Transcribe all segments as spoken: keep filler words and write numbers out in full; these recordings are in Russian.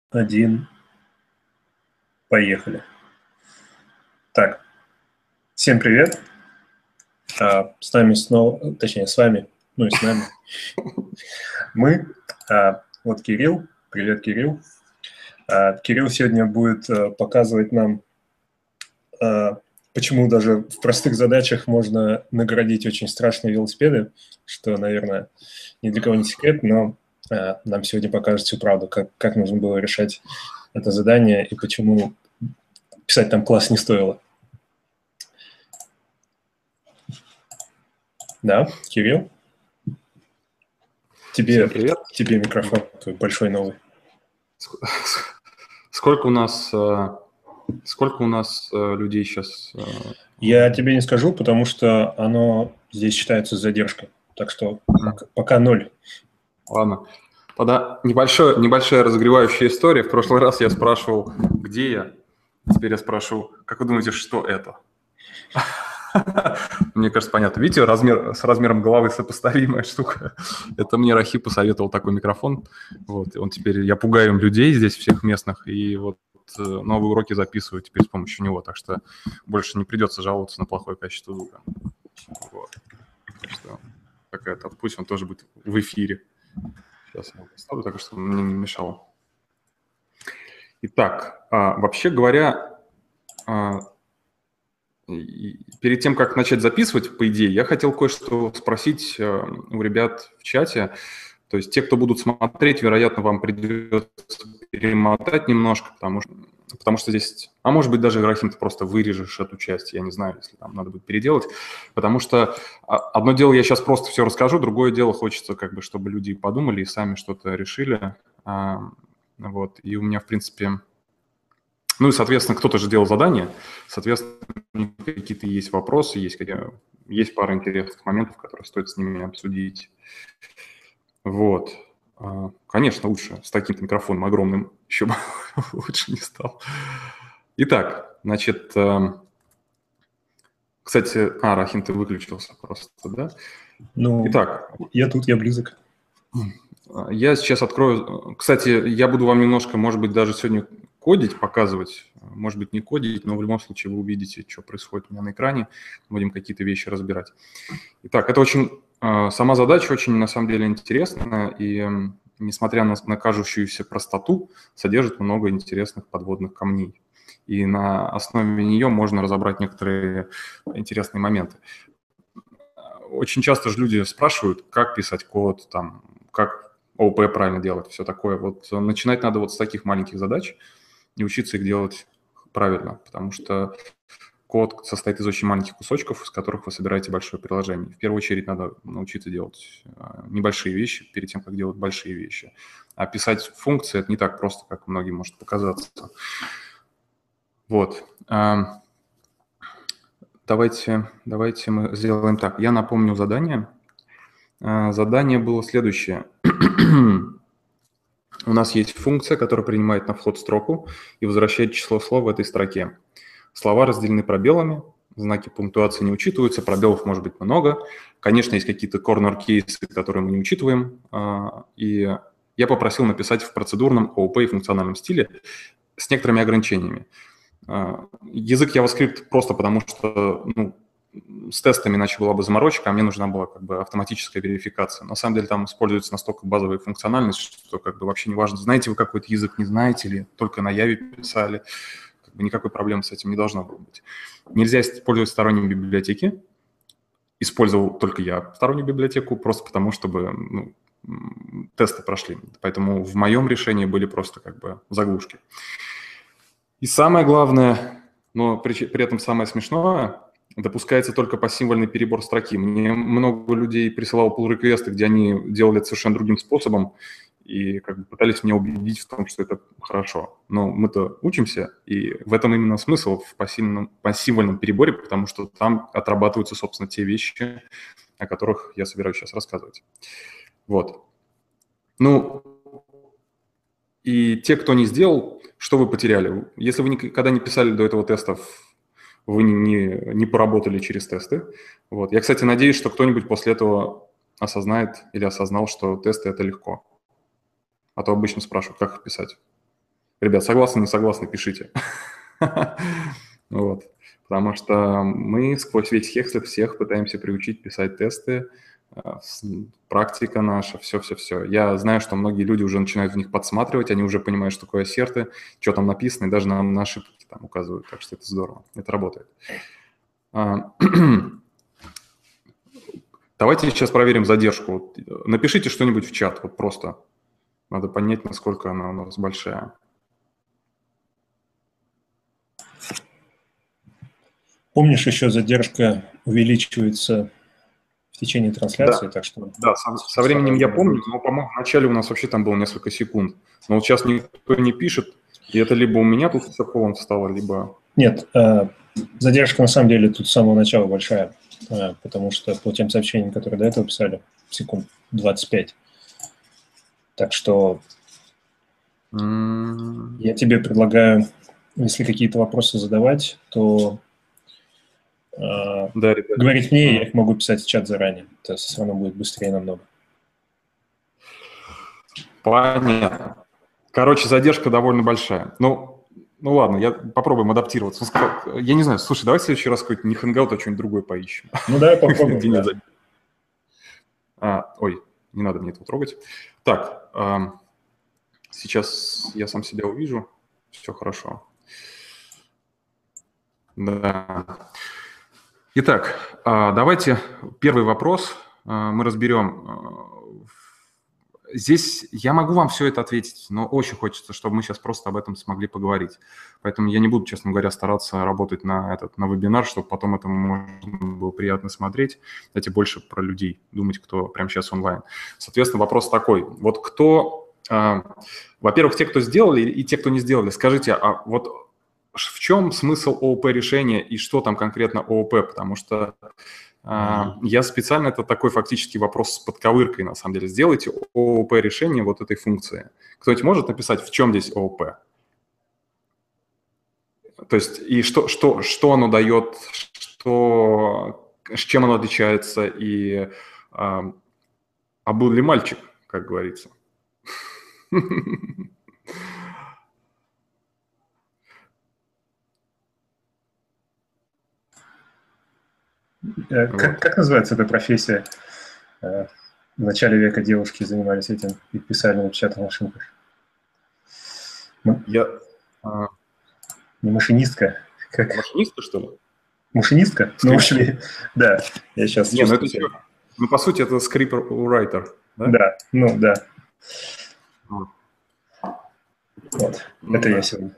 Один. Поехали. Так, всем привет. А, с нами снова, точнее, с вами, ну и с нами. Мы, а, вот Кирилл. Привет, Кирилл. А, Кирилл сегодня будет а, показывать нам, а, почему даже в простых задачах можно наградить очень страшные велосипеды, что, наверное, ни для кого не секрет, но а, нам сегодня покажет всю правду, как, как нужно было решать это задание и почему писать там класс не стоило. Да, Кирилл? Тебе, привет. тебе микрофон твой большой новый. Сколько у нас, сколько у нас людей сейчас? Я тебе не скажу, потому что оно здесь считается с задержкой. Так что пока, пока ноль. Ладно. Тогда небольшое, небольшая разогревающая история. В прошлый раз я спрашивал, где я. Теперь я спрашиваю, как вы думаете, что это? Мне кажется, понятно. Видите, размер, с размером головы сопоставимая штука. Это мне Рахи посоветовал такой микрофон. Вот, он теперь, я пугаю им людей здесь, всех местных, и вот новые уроки записываю теперь с помощью него, так что больше не придется жаловаться на плохое качество звука. Вот. Так что какая-то, пусть он тоже будет в эфире. Сейчас я его поставлю, так что мне не мешало. Итак, вообще говоря, перед тем, как начать записывать, по идее, я хотел кое-что спросить у ребят в чате. То есть те, кто будут смотреть, вероятно, вам придется перемотать немножко, потому что, потому что здесь... А может быть, даже, Рахим, ты просто вырежешь эту часть, я не знаю, если там надо будет переделать. Потому что одно дело, я сейчас просто все расскажу, другое дело, хочется, как бы, чтобы люди подумали и сами что-то решили. Вот. И у меня, в принципе... Ну и, соответственно, кто-то же делал задание, соответственно, какие-то есть вопросы, есть, есть пара интересных моментов, которые стоит с ними обсудить. Вот. Конечно, лучше с таким микрофоном огромным еще бы лучше не стал. Итак, значит, кстати, а, Рахим, ты выключился просто, да? Ну, Итак. Я тут, я близок. Я сейчас открою... Кстати, я буду вам немножко, может быть, даже сегодня кодить, показывать. Может быть, не кодить, но в любом случае вы увидите, что происходит у меня на экране. Будем какие-то вещи разбирать. Итак, это очень... Сама задача очень, на самом деле, интересная. И, несмотря на, на кажущуюся простоту, содержит много интересных подводных камней. И на основе нее можно разобрать некоторые интересные моменты. Очень часто же люди спрашивают, как писать код, там, как ООП правильно делать, все такое. Вот начинать надо вот с таких маленьких задач и учиться их делать правильно, потому что код состоит из очень маленьких кусочков, из которых вы собираете большое приложение. В первую очередь надо научиться делать небольшие вещи перед тем, как делать большие вещи. А писать функции – это не так просто, как многим может показаться. Вот. Давайте, давайте мы сделаем так. Я напомню задание. Задание было следующее. У нас есть функция, которая принимает на вход строку и возвращает число слов в этой строке. Слова разделены пробелами, знаки пунктуации не учитываются, пробелов может быть много. Конечно, есть какие-то корнер-кейсы, которые мы не учитываем. И я попросил написать в процедурном ООП и функциональном стиле с некоторыми ограничениями. Язык JavaScript просто потому, что ну, с тестами иначе была бы заморочка, а мне нужна была как бы автоматическая верификация. На самом деле там используется настолько базовая функциональность, что как бы вообще не важно, знаете вы какой-то язык, не знаете ли, только на Яве писали, как бы никакой проблемы с этим не должно было быть. Нельзя использовать сторонние библиотеки. Использовал только я стороннюю библиотеку, просто потому, чтобы ну, тесты прошли. Поэтому в моем решении были просто как бы заглушки. И самое главное, но при, при этом самое смешное, допускается только посимвольный перебор строки. Мне много людей присылало pull-реквесты, где они делали это совершенно другим способом и как бы пытались меня убедить в том, что это хорошо. Но мы-то учимся, и в этом именно смысл в пассивном, пассивном переборе, потому что там отрабатываются, собственно, те вещи, о которых я собираюсь сейчас рассказывать. Вот. Ну, и те, кто не сделал, что вы потеряли? Если вы никогда не писали до этого тестов, вы не, не, не поработали через тесты. Вот. Я, кстати, надеюсь, что кто-нибудь после этого осознает или осознал, что тесты – это легко. А то обычно спрашивают, как их писать. Ребят, согласны, не согласны, пишите. Вот. Потому что мы сквозь весь Hexlet всех пытаемся приучить писать тесты, практика наша, все-все-все. Я знаю, что многие люди уже начинают в них подсматривать, они уже понимают, что такое ассерты, что там написано, и даже нам на ошибки там указывают. Так что это здорово, это работает. Давайте сейчас проверим задержку. Напишите что-нибудь в чат, вот просто. Надо понять, насколько она у нас большая. Помнишь, еще задержка увеличивается в течение трансляции, Да, так что... да, со, со временем я помню, но, по-моему, вначале у нас вообще там было несколько секунд. Но вот сейчас никто не пишет, и это либо у меня тут все полон встало, либо... Нет, задержка на самом деле тут с самого начала большая, потому что по тем сообщениям, которые до этого писали, секунд двадцать пять. Так что mm. я тебе предлагаю, если какие-то вопросы задавать, то да, говорить мне, mm. я их могу писать в чат заранее. То есть все равно будет быстрее намного. Понятно. Короче, задержка довольно большая. Ну, ну ладно, я попробуем адаптироваться. Я не знаю, слушай, давай в следующий раз какой-то не хэнгаут, а что-нибудь другое поищем. Ну да, попробуем. да. а, ой, не надо мне этого трогать. Так, а, сейчас я сам себя увижу. Все хорошо. Да. Итак, давайте первый вопрос мы разберем. Здесь я могу вам все это ответить, но очень хочется, чтобы мы сейчас просто об этом смогли поговорить. Поэтому я не буду, честно говоря, стараться работать на этот на вебинар, чтобы потом это можно было приятно смотреть. Давайте больше про людей думать, кто прямо сейчас онлайн. Соответственно, вопрос такой. Вот кто, э, во-первых, те, кто сделали, и те, кто не сделали, скажите, а вот в чем смысл ООП-решения и что там конкретно ООП? Потому что Uh, я специально, это такой фактически вопрос с подковыркой, на самом деле. Сделайте ООП-решение вот этой функции. Кто-нибудь может написать, в чем здесь ООП? То есть и что, что, что оно дает, что, с чем оно отличается, и а, а был ли мальчик, как говорится. Как, вот. как называется эта профессия? В начале века девушки занимались этим и писали на печатных машинках. Я... Не машинистка. Как? Машинистка, что ли? Машинистка? Ну, в общем, да. Я сейчас Не, ну, это что? Ну, по сути, это скрипт-райтер, да? Да, ну, да. Вот. Вот. Ну, это да. Я сегодня.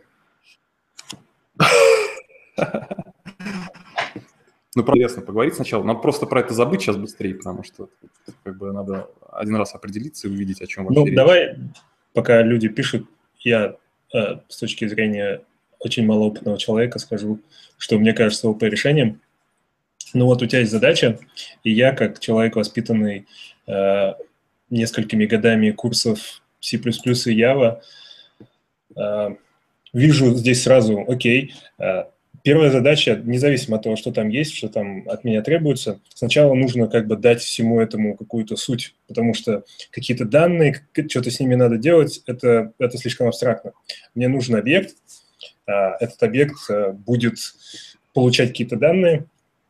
Ну, интересно поговорить сначала. Надо просто про это забыть сейчас быстрее, потому что как бы надо один раз определиться и увидеть, о чем вообще ну, речь. Давай, пока люди пишут, я э, с точки зрения очень малоопытного человека скажу, что мне кажется ООП решением. Ну вот у тебя есть задача, и я, как человек, воспитанный э, несколькими годами курсов C++ и Java, э, вижу здесь сразу, окей, э, первая задача, независимо от того, что там есть, что там от меня требуется, сначала нужно как бы дать всему этому какую-то суть, потому что какие-то данные, что-то с ними надо делать, это, это слишком абстрактно. Мне нужен объект, э, этот объект э, будет получать какие-то данные.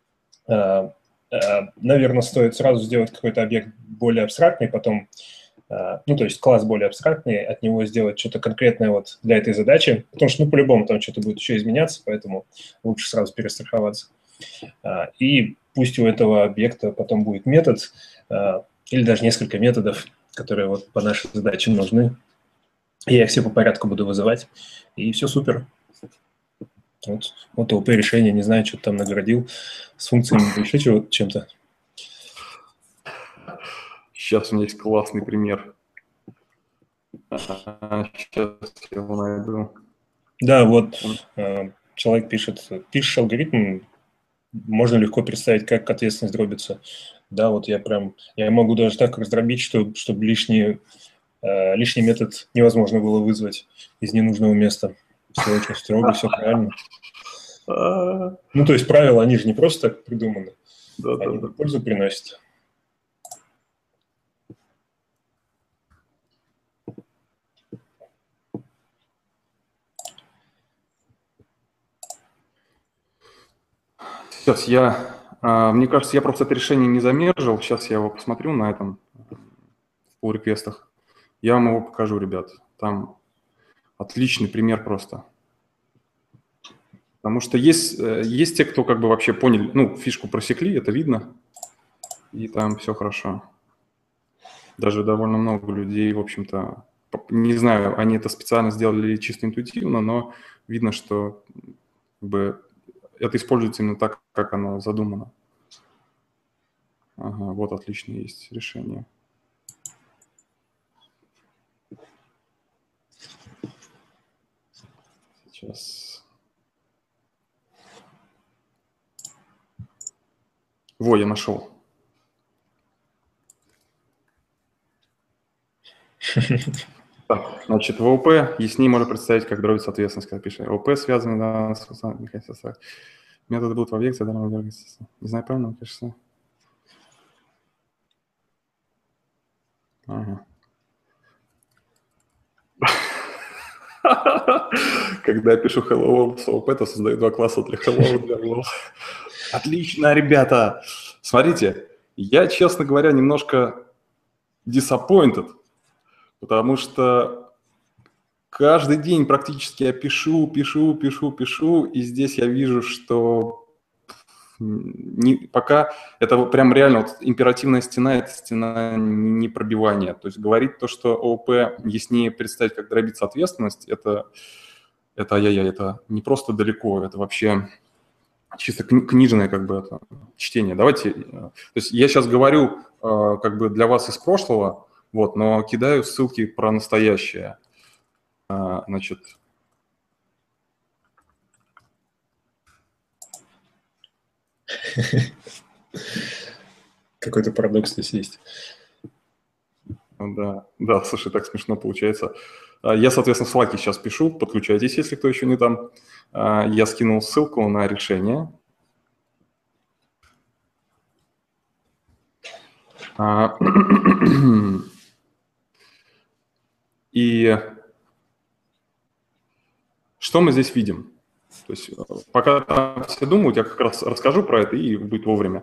Наверное, стоит сразу сделать какой-то объект более абстрактный, потом, ну, то есть класс более абстрактный, от него сделать что-то конкретное вот для этой задачи, потому что, ну, по-любому там что-то будет еще изменяться, поэтому лучше сразу перестраховаться. И пусть у этого объекта потом будет метод или даже несколько методов, которые вот по нашей задаче нужны. Я их все по порядку буду вызывать, и все супер. Вот, вот ООП решение, не знаю, что ты там наградил с функциями, еще чем-то. Сейчас у меня есть классный пример. Сейчас я его найду. Да, вот человек пишет, пишешь алгоритм, можно легко представить, как ответственность дробится. Да, вот я прям, я могу даже так раздробить, что, чтобы лишний, лишний метод невозможно было вызвать из ненужного места. Все очень строго, все правильно. Ну, то есть правила, они же не просто так придуманы, да, они да, да. пользу приносят. Сейчас я, мне кажется, я просто это решение не замержил. Сейчас я его посмотрю на этом, в pull-реквестах. Я вам его покажу, ребят. Там отличный пример просто. Потому что есть, есть те, кто как бы вообще поняли, ну, фишку просекли, это видно, и там все хорошо. Даже довольно много людей, в общем-то, не знаю, они это специально сделали чисто интуитивно, но видно, что как бы, это используется именно так, как оно задумано. Ага, вот отличное есть решение. Сейчас. Во, я нашел. Так, значит, в ООП яснее можно представить, как дробится ответственность, когда пишешь. ООП связаны да, с механизмом. Методы будут в объекте, да, не знаю, правильно, конечно. Ага. Когда я пишу Hello World с ООП, то создаю два класса для Hello для World. Отлично, ребята! Смотрите, я, честно говоря, немножко disappointed, потому что каждый день практически я пишу, пишу, пишу, пишу, и здесь я вижу, что не, пока это прям реально вот императивная стена, это стена непробивания. То есть говорить то, что ООП яснее представить, как дробится ответственность, это, это ай-яй-яй, это не просто далеко, это вообще чисто книжное как бы это чтение. Давайте, то есть я сейчас говорю как бы для вас из прошлого, вот, но кидаю ссылки про настоящее. Значит, Какой-то парадокс здесь есть. Да, да, слушай, так смешно получается. Я, соответственно, в Slack сейчас пишу, подключайтесь, если кто еще не там. Я скинул ссылку на решение. И что мы здесь видим? То есть пока все думают, я как раз расскажу про это и будет вовремя.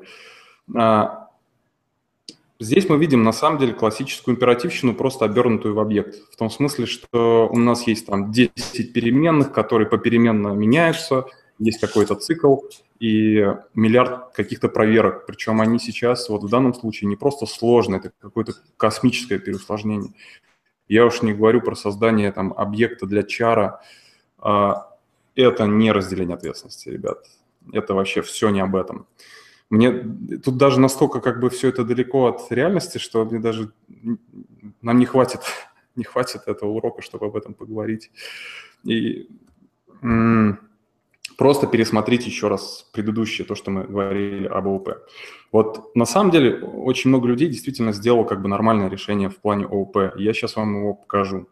Здесь мы видим, на самом деле, классическую императивщину, просто обернутую в объект. В том смысле, что у нас есть там десять переменных, которые попеременно меняются, есть какой-то цикл и миллиард каких-то проверок. Причем они сейчас, вот в данном случае, не просто сложные, это какое-то космическое переусложнение. Я уж не говорю про создание там объекта для чара. Это не разделение ответственности, ребят. Это вообще все не об этом. Мне тут даже настолько как бы все это далеко от реальности, что мне даже нам не хватит, не хватит этого урока, чтобы об этом поговорить. И м- просто пересмотрите еще раз предыдущее, то, что мы говорили об ООП. Вот на самом деле очень много людей действительно сделало как бы нормальное решение в плане ООП. Я сейчас вам его покажу.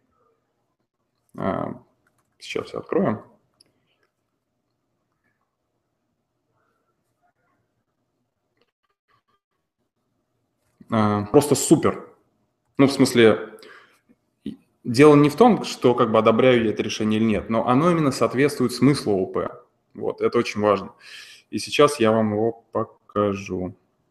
Сейчас все откроем. Просто супер. Ну, в смысле, дело не в том, что как бы одобряю я это решение или нет, но оно именно соответствует смыслу ООП. Вот, это очень важно. И сейчас я вам его покажу.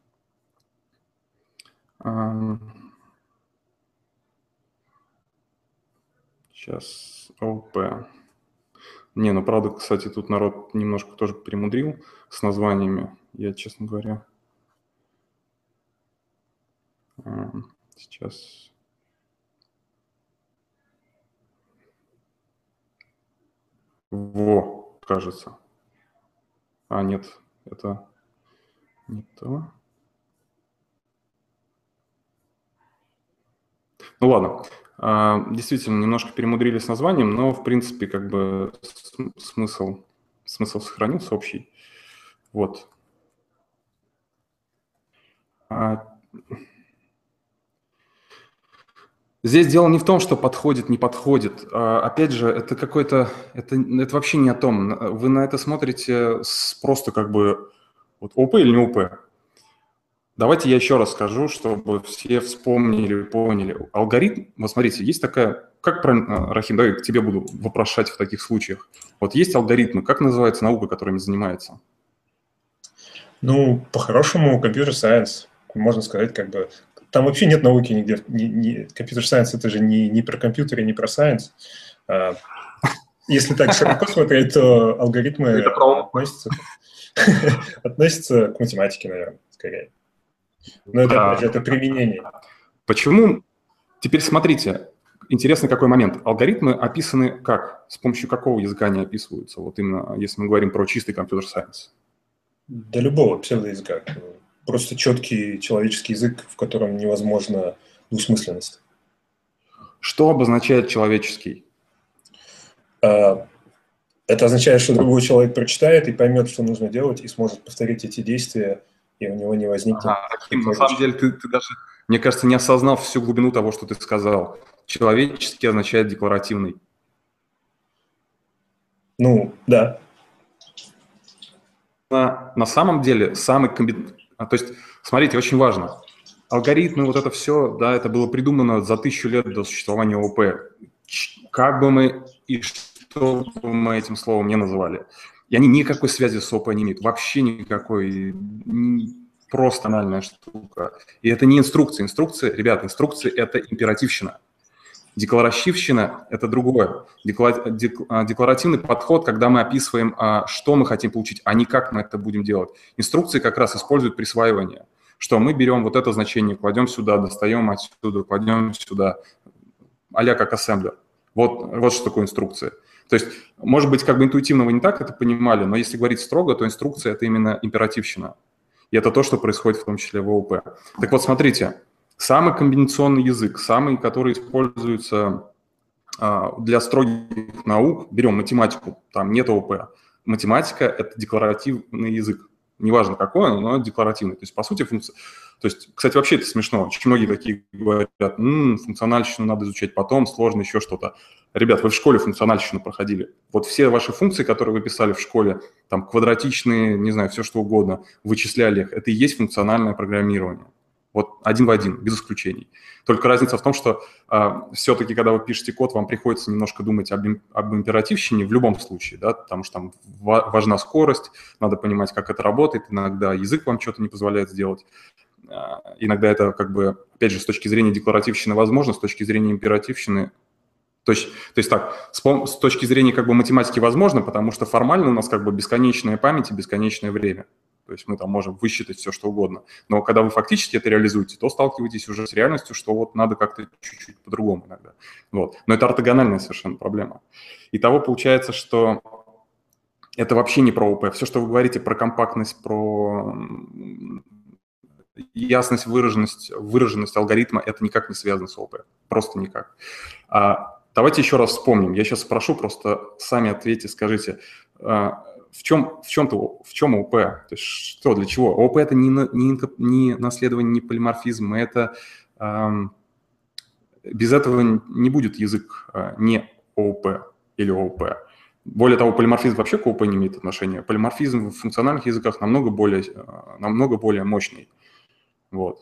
Сейчас ООП. Не, ну правда, кстати, тут народ немножко тоже перемудрил с названиями. Я, честно говоря, сейчас... Во, кажется. А, нет, это не то. Ну ладно, действительно, немножко перемудрили с названием, но, в принципе, как бы смысл, смысл сохранился общий. Вот. Здесь дело не в том, что подходит, не подходит. Опять же, это какой-то, это, это вообще не о том. Вы на это смотрите с просто как бы вот ООП или не ООП. Давайте я еще раз скажу, чтобы все вспомнили, поняли. Алгоритм, вот смотрите, есть такая, как правильно, Рахим, давай к тебе буду вопрошать в таких случаях. Вот есть алгоритмы, как называется наука, которыми занимается? Ну, по-хорошему, компьютер-сайенс, можно сказать, как бы... Там вообще нет науки нигде. Компьютер-сайенс – это же не, не про компьютеры, не про сайенс. А, если так широко смотреть, то алгоритмы Это про... относятся, относятся к математике, наверное, скорее. Но это, опять же, Да. это применение. Почему? Теперь смотрите, интересный какой момент. Алгоритмы описаны как? С помощью какого языка они описываются? Вот именно, если мы говорим про чистый компьютер-сайенс. До любого псевдоязыка. Просто четкий человеческий язык, в котором невозможна двусмысленность. Что обозначает человеческий? Это означает, что другой человек прочитает и поймет, что нужно делать, и сможет повторить эти действия, и у него не возникнет... Ага, Рахим, на самом деле ты, ты даже, мне кажется, не осознал всю глубину того, что ты сказал. Человеческий означает декларативный. Ну, да. На, на самом деле самый комби... То есть, смотрите, очень важно. Алгоритмы, вот это все, да, это было придумано за тысячу лет до существования ООП. Как бы мы и что бы мы этим словом не называли. И они никакой связи с ООП не имеют. Вообще никакой. Просто банальная штука. И это не инструкция. Инструкция, ребята, инструкция – это императивщина. Декларативщина – это другое. Декларативный подход, когда мы описываем, что мы хотим получить, а не как мы это будем делать. Инструкции как раз используют присваивание, что мы берем вот это значение, кладем сюда, достаем отсюда, кладем сюда, а-ля как ассемблер. Вот, вот что такое инструкция. То есть, может быть, как бы интуитивно вы не так это понимали, но если говорить строго, то инструкция – это именно императивщина. И это то, что происходит в том числе в ООП. Так вот, смотрите. Самый комбинационный язык, самый, который используется а, для строгих наук, берем математику, там нет ООП. Математика – это декларативный язык. Неважно какой он, но декларативный. То есть, по сути, функция... То есть, кстати, вообще это смешно. Очень многие такие говорят, м-м, функциональщину надо изучать потом, сложно еще что-то. Ребят, вы в школе функциональщину проходили. Вот все ваши функции, которые вы писали в школе, там квадратичные, не знаю, все что угодно, вычисляли их, это и есть функциональное программирование. Вот один в один, без исключений. Только разница в том, что э, все-таки, когда вы пишете код, вам приходится немножко думать об, об императивщине в любом случае, да, потому что там важна скорость, надо понимать, как это работает, иногда язык вам что-то не позволяет сделать. Э, иногда это, как бы, опять же, с точки зрения декларативщины возможно, с точки зрения императивщины. То есть, то есть так, с, с точки зрения как бы математики возможно, потому что формально у нас как бы бесконечная память и бесконечное время. То есть мы там можем высчитать все, что угодно. Но когда вы фактически это реализуете, то сталкиваетесь уже с реальностью, что вот надо как-то чуть-чуть по-другому иногда. Вот. Но это ортогональная совершенно проблема. Итого получается, что это вообще не про ООП. Все, что вы говорите про компактность, про ясность, выраженность, выраженность алгоритма, это никак не связано с ООП. Просто никак. А давайте еще раз вспомним. Я сейчас спрошу, просто сами ответьте, скажите, В чем, в чем-то, в чем ООП? То есть что, для чего? ООП – это не, не, не наследование, не полиморфизм, это эм, без этого не будет язык э, не ООП или ООП. Более того, полиморфизм вообще к ООП не имеет отношения. Полиморфизм в функциональных языках намного более, э, намного более мощный. Вот.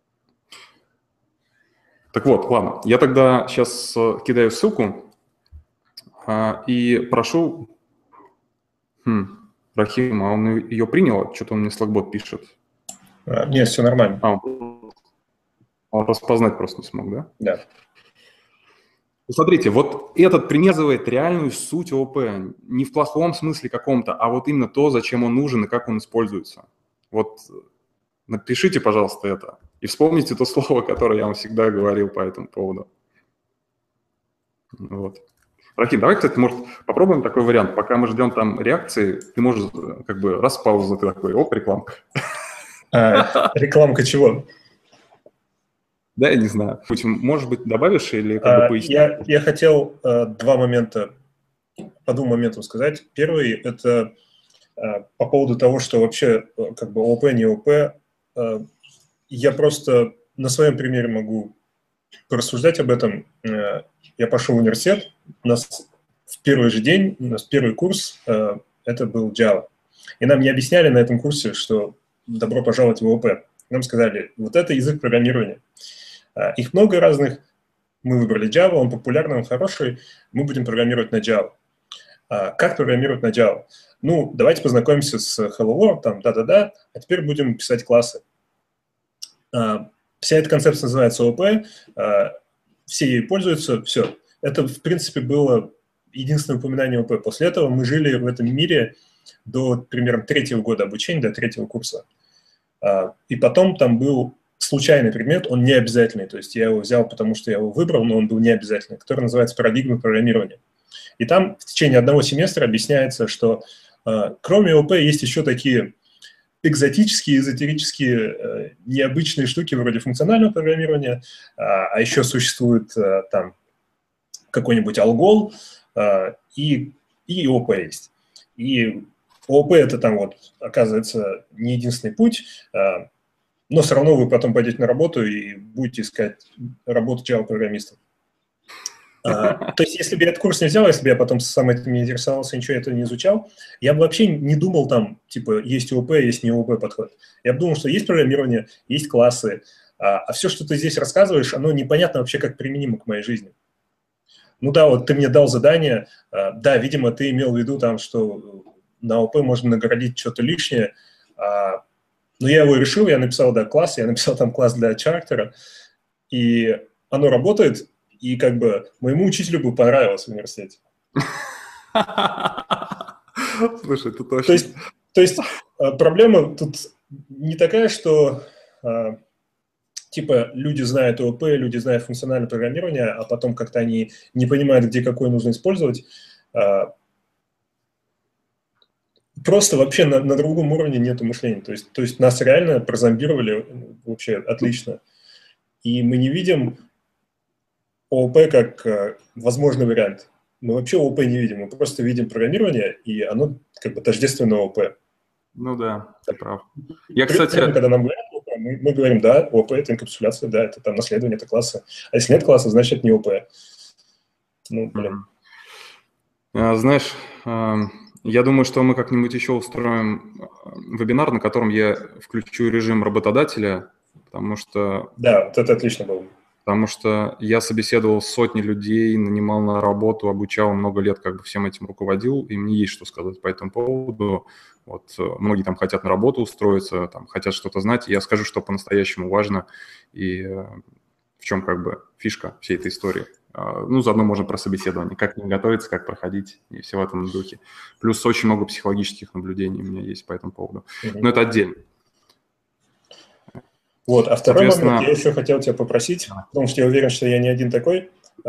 Так вот, ладно, я тогда сейчас кидаю ссылку э, и прошу... Хм. Рахим, а он ее принял? Что-то он мне слэкбот пишет. А, нет, все нормально. А, он распознать просто не смог, да? Да. Смотрите, вот этот примерзывает реальную суть ООП. Не в плохом смысле каком-то, а вот именно то, зачем он нужен и как он используется. Вот напишите, пожалуйста, это. И вспомните то слово, которое я вам всегда говорил по этому поводу. Вот. Рахим, давай, кстати, может, попробуем такой вариант. Пока мы ждем там реакции, ты можешь как бы раз паузу, ты такой, оп, рекламка. А, рекламка чего? Да, я не знаю. Может быть, добавишь или как а, бы пояснишь? Я, я хотел а, два момента, по двум моментам сказать. Первый – это а, по поводу того, что вообще как бы ООП, не ООП. А, я просто на своем примере могу порассуждать об этом. Я пошел в университет, у нас в первый же день, у нас первый курс, это был Java. И нам не объясняли на этом курсе, что добро пожаловать в ООП. Нам сказали, вот это язык программирования. Их много разных, мы выбрали Java, он популярный, он хороший, мы будем программировать на Java. А, как программировать на Java? Ну, давайте познакомимся с Hello World, там, да-да-да, а теперь будем писать классы. А, вся эта концепция называется ООП, а, все ей пользуются, все. Это, в принципе, было единственное упоминание ООП. После этого мы жили в этом мире до примерно третьего года обучения, до третьего курса. А, и потом там был случайный предмет, он не обязательный, то есть я его взял, потому что я его выбрал, но он был не обязательный, который называется парадигма программирования. И там в течение одного семестра объясняется, что э, кроме ООП есть еще такие экзотические, эзотерические, э, необычные штуки вроде функционального программирования, э, а еще существует э, там какой-нибудь алгол, э, и, и ООП есть. И ООП – это там вот, оказывается, не единственный путь, э, но все равно вы потом пойдете на работу и будете искать работу Java-программистом. Uh, то есть, если бы я этот курс не взял, если бы я потом сам этим не интересовался, ничего этого не изучал, я бы вообще не думал там, типа, есть ООП, есть не ООП подход. Я бы думал, что есть программирование, есть классы, а, а все, что ты здесь рассказываешь, оно непонятно вообще, как применимо к моей жизни. Ну да, вот ты мне дал задание, а, да, видимо, ты имел в виду там, что на ООП можно наградить что-то лишнее, а, но я его решил, я написал, да, класс, я написал там класс для характера, и оно работает. И как бы моему учителю бы понравилось в университете. Слушай, это точно. То есть, то есть проблема тут не такая, что типа люди знают ООП, люди знают функциональное программирование, а потом как-то они не понимают, где какое нужно использовать. Просто вообще на, на другом уровне нет мышления. То есть, то есть нас реально прозомбировали вообще отлично. И мы не видим ООП как э, возможный вариант. Мы вообще ООП не видим, мы просто видим программирование, и оно как бы тождественно ООП. Ну да, ты прав. Я, При, кстати... Когда нам говорят ООП, мы, мы говорим, да, ООП – это инкапсуляция, да, это там наследование, это классы. А если нет класса, значит, это не ООП. Ну, блин. Mm-hmm. Знаешь, я думаю, что мы как-нибудь еще устроим вебинар, на котором я включу режим работодателя, потому что... Да, вот это отлично было. Потому что я собеседовал сотни людей, нанимал на работу, обучал много лет, как бы всем этим руководил, и мне есть что сказать по этому поводу. Вот, многие там хотят на работу устроиться, там, хотят что-то знать, и я скажу, что по-настоящему важно, и в чем как бы фишка всей этой истории. Ну, заодно можно про собеседование, как к ним готовиться, как проходить, и все в этом духе. Плюс очень много психологических наблюдений у меня есть по этому поводу. Mm-hmm. Но это отдельно. Вот, а второй момент, я еще хотел тебя попросить, потому что я уверен, что я не один такой.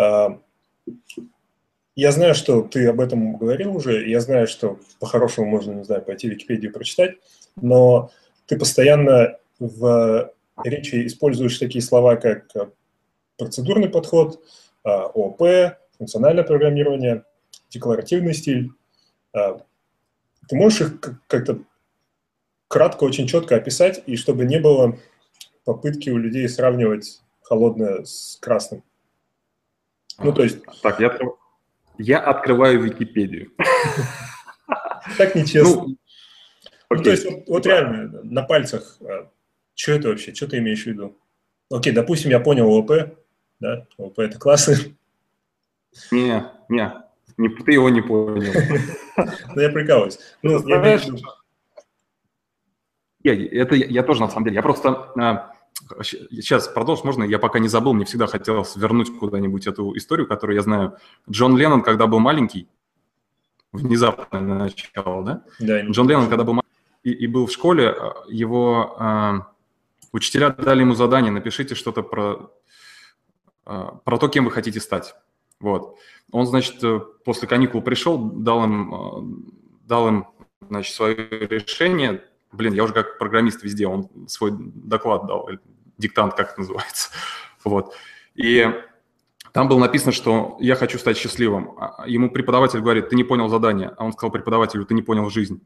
Я знаю, что ты об этом говорил уже, я знаю, что по-хорошему можно, не знаю, пойти в Википедию прочитать, но ты постоянно в речи используешь такие слова, как процедурный подход, ООП, функциональное программирование, декларативный стиль. Ты можешь их как-то кратко, очень четко описать, и чтобы не было попытки у людей сравнивать холодное с красным. Ну, то есть... Так, я, я открываю Википедию. Так нечестно. Ну, ну, то есть вот, вот реально на пальцах, что это вообще, что ты имеешь в виду? Окей, допустим, я понял ООП, да, ООП – это классы. Не, не, не, ты его не понял. Ну, я прикалываюсь. Ну, я имею в виду... Я, это я тоже, на самом деле, я просто... Сейчас продолжу, можно? Я пока не забыл, мне всегда хотелось вернуть куда-нибудь эту историю, которую я знаю. Джон Леннон, когда был маленький, внезапное начало, да? Да. Джон Леннон, когда был маленький и, и был в школе, его э, учителя дали ему задание: напишите что-то про, э, про то, кем вы хотите стать. Вот. Он, значит, после каникул пришел, дал им, э, дал им, значит, свое решение. Блин, я уже как программист везде, он свой доклад дал, диктант, как это называется. Вот. И там было написано, что я хочу стать счастливым. Ему преподаватель говорит: ты не понял задание. А он сказал преподавателю: ты не понял жизнь.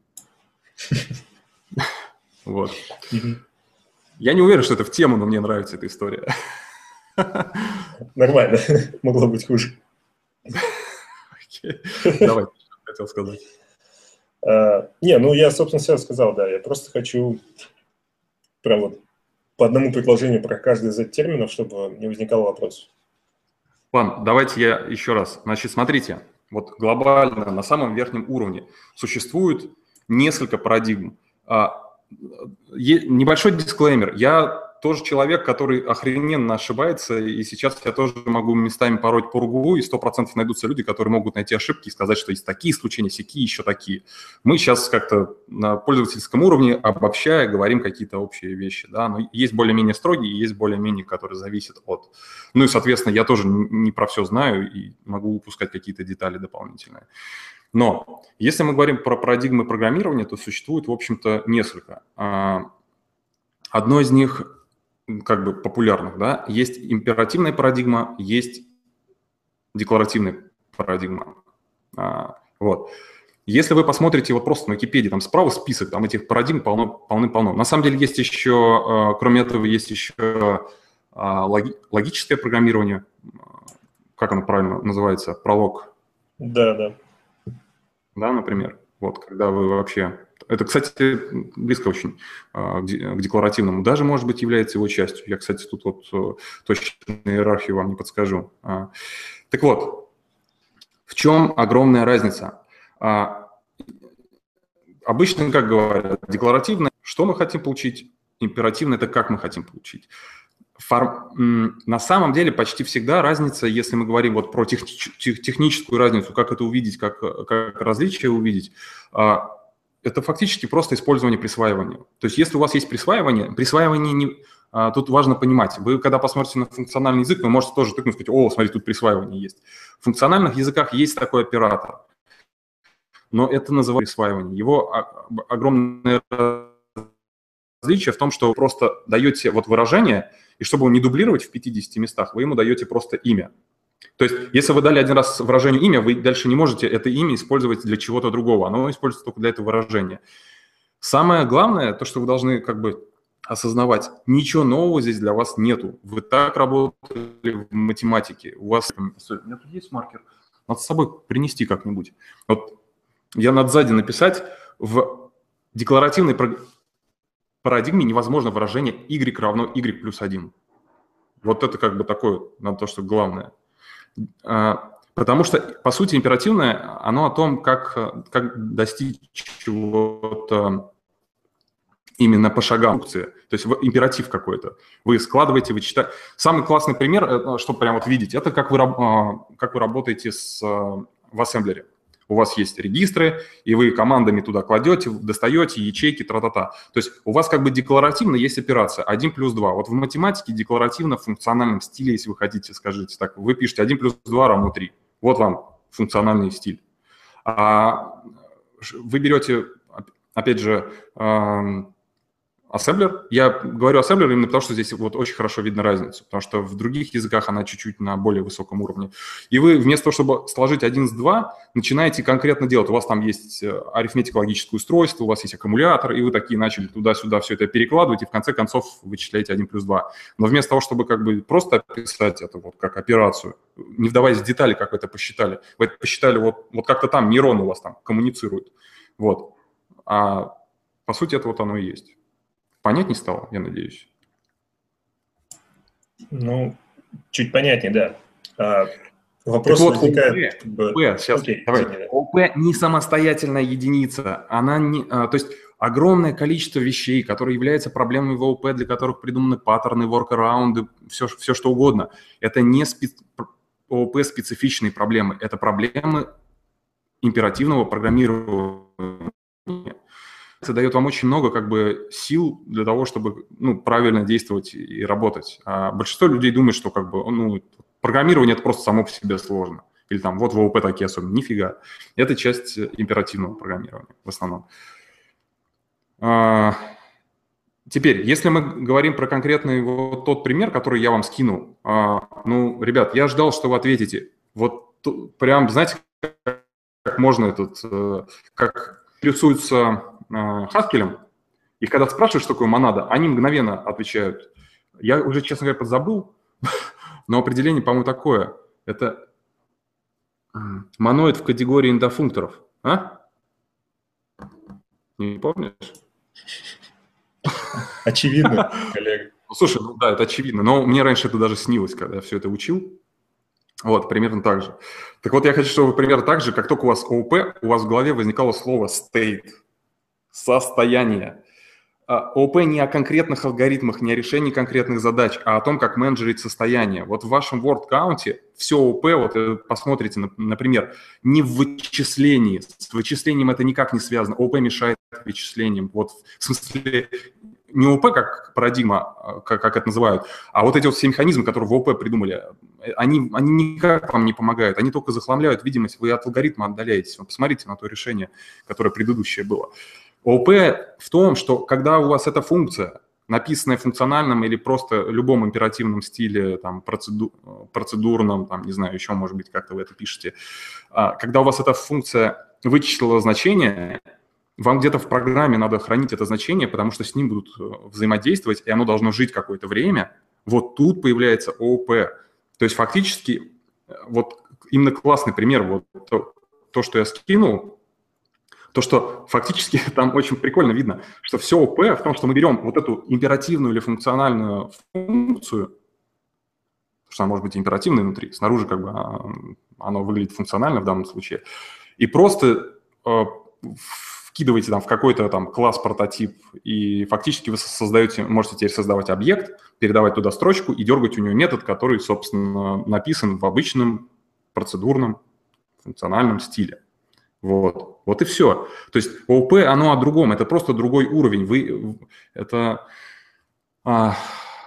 Вот. Я не уверен, что это в тему, но мне нравится эта история. Нормально. Могло быть хуже. Давай, что хотел сказать. Uh, не, ну я, собственно, все сказал, да. Я просто хочу прям вот по одному предложению про каждый из этих терминов, чтобы не возникало вопросов. Ладно, давайте я еще раз. Значит, смотрите, вот глобально, на самом верхнем уровне, существует несколько парадигм. Небольшой дисклеймер. Я тоже человек, который охрененно ошибается, и сейчас я тоже могу местами пороть пургу, и сто процентов найдутся люди, которые могут найти ошибки и сказать, что есть такие исключения, сякие, еще такие. Мы сейчас как-то на пользовательском уровне, обобщая, говорим какие-то общие вещи, да, но есть более-менее строгие, есть более-менее, которые зависят от... Ну и, соответственно, я тоже не про все знаю и могу упускать какие-то детали дополнительные. Но если мы говорим про парадигмы программирования, то существует, в общем-то, несколько. Одно из них, как бы популярных, да, есть императивная парадигма, есть декларативная парадигма. Вот. Если вы посмотрите вот просто на Википедии, там справа список, там этих парадигм полны-полно. На самом деле есть еще, кроме этого, есть еще логи, логическое программирование, как оно правильно называется, пролог. Да, да. Да, например, вот, когда вы вообще... Это, кстати, близко очень к декларативному. Даже, может быть, является его частью. Я, кстати, тут вот точную иерархию вам не подскажу. Так вот, в чем огромная разница? Обычно, как говорят, декларативно, что мы хотим получить, императивно – это как мы хотим получить. Форм... На самом деле почти всегда разница, если мы говорим вот про тех... техническую разницу, как это увидеть, как, как различие увидеть, это фактически просто использование присваивания. То есть если у вас есть присваивание, присваивание не... Тут важно понимать. Вы, когда посмотрите на функциональный язык, вы можете тоже тыкнуть и сказать: о, смотри, тут присваивание есть. В функциональных языках есть такой оператор, но это называется присваивание. Его огромное различие в том, что вы просто даете вот выражение, и чтобы его не дублировать в пятидесяти местах, вы ему даете просто имя. То есть, если вы дали один раз выражению имя, вы дальше не можете это имя использовать для чего-то другого. Оно используется только для этого выражения. Самое главное, то, что вы должны как бы осознавать, ничего нового здесь для вас нету. Вы так работали в математике. У вас... У меня тут есть маркер. Надо с собой принести как-нибудь. Вот я надо сзади написать: в декларативной парадигме невозможно выражение y равно y плюс один. Вот это как бы такое, на то, что главное. Потому что, по сути, императивное, оно о том, как, как достичь чего-то именно по шагам. То есть императив какой-то. Вы складываете, вы читаете. Самый классный пример, чтобы прямо вот видеть, это как вы, как вы работаете с, в ассемблере. У вас есть регистры, и вы командами туда кладете, достаете ячейки, тра-та-та. То есть у вас как бы декларативно есть операция один плюс два. Вот в математике декларативно в функциональном стиле, если вы хотите, скажите так, вы пишете один плюс два равно три. Вот вам функциональный стиль. А вы берете, опять же, ассемблер. Я говорю ассемблер именно потому, что здесь вот очень хорошо видно разницу, потому что в других языках она чуть-чуть на более высоком уровне. И вы вместо того, чтобы сложить один с два, начинаете конкретно делать. У вас там есть арифметико-логическое устройство, у вас есть аккумулятор, и вы такие начали туда-сюда все это перекладывать, и в конце концов вычисляете один плюс два. Но вместо того, чтобы как бы просто описать это вот как операцию, не вдаваясь в детали, как вы это посчитали, вы это посчитали вот, вот как-то там нейроны у вас там коммуницируют. Вот. А по сути это вот оно и есть. Понятнее стало, я надеюсь? Ну, чуть понятнее, да. А, вопрос вот, возникает... ОП, ОП, сейчас, Окей, давай. извини, да. ОП не самостоятельная единица. Она не, а, то есть огромное количество вещей, которые являются проблемами в ОП, для которых придуманы паттерны, воркараунды, все, все что угодно. Это не специ... ООП специфичные проблемы. Это проблемы императивного программирования. Это дает вам очень много как бы сил для того, чтобы ну, правильно действовать и работать. А большинство людей думает, что как бы ну, программирование это просто само по себе сложно. Или там вот в ООП такие особенно. Нифига. Это часть императивного программирования в основном. А, теперь, если мы говорим про конкретный вот тот пример, который я вам скинул, а, ну, ребят, я ждал, что вы ответите. Вот тут, прям, знаете, как можно этот, как рисуется Хаскелем, и когда спрашиваешь, что такое монада, они мгновенно отвечают. Я уже, честно говоря, подзабыл, но определение, по-моему, такое. Это моноид в категории эндофункторов. А? Не помнишь? Очевидно, коллега. Ну, слушай, ну да, это очевидно, но мне раньше это даже снилось, когда я все это учил. Вот, примерно так же. Так вот, я хочу, чтобы вы примерно так же, как только у вас ООП, у вас в голове возникало слово state, состояние. ООП не о конкретных алгоритмах, не о решении конкретных задач, а о том, как менеджерить состояние. Вот в вашем word-каунте все ООП, вот посмотрите, например, не в вычислении. С вычислением это никак не связано. ООП мешает вычислениям. Вот в смысле не ООП как парадигма, как, как это называют, а вот эти вот все механизмы, которые в ООП придумали, они, они никак вам не помогают, они только захламляют видимость, вы от алгоритма отдаляетесь. Посмотрите на то решение, которое предыдущее было. ООП в том, что когда у вас эта функция, написанная в функциональном или просто любом императивном стиле, там, процеду, процедурном, там, не знаю, еще, может быть, как-то вы это пишете, когда у вас эта функция вычислила значение, вам где-то в программе надо хранить это значение, потому что с ним будут взаимодействовать, и оно должно жить какое-то время. Вот тут появляется ООП. То есть фактически, вот именно классный пример, вот то, то что я скинул, то, что фактически там очень прикольно видно, что все ООП в том, что мы берем вот эту императивную или функциональную функцию, потому что она может быть императивной внутри, снаружи как бы оно выглядит функционально в данном случае, и просто э, вкидываете там в какой-то там класс прототип, и фактически вы создаете, можете теперь создавать объект, передавать туда строчку и дергать у него метод, который, собственно, написан в обычном процедурном функциональном стиле. Вот, вот и все. То есть ООП, оно о другом, это просто другой уровень. Вы, это а,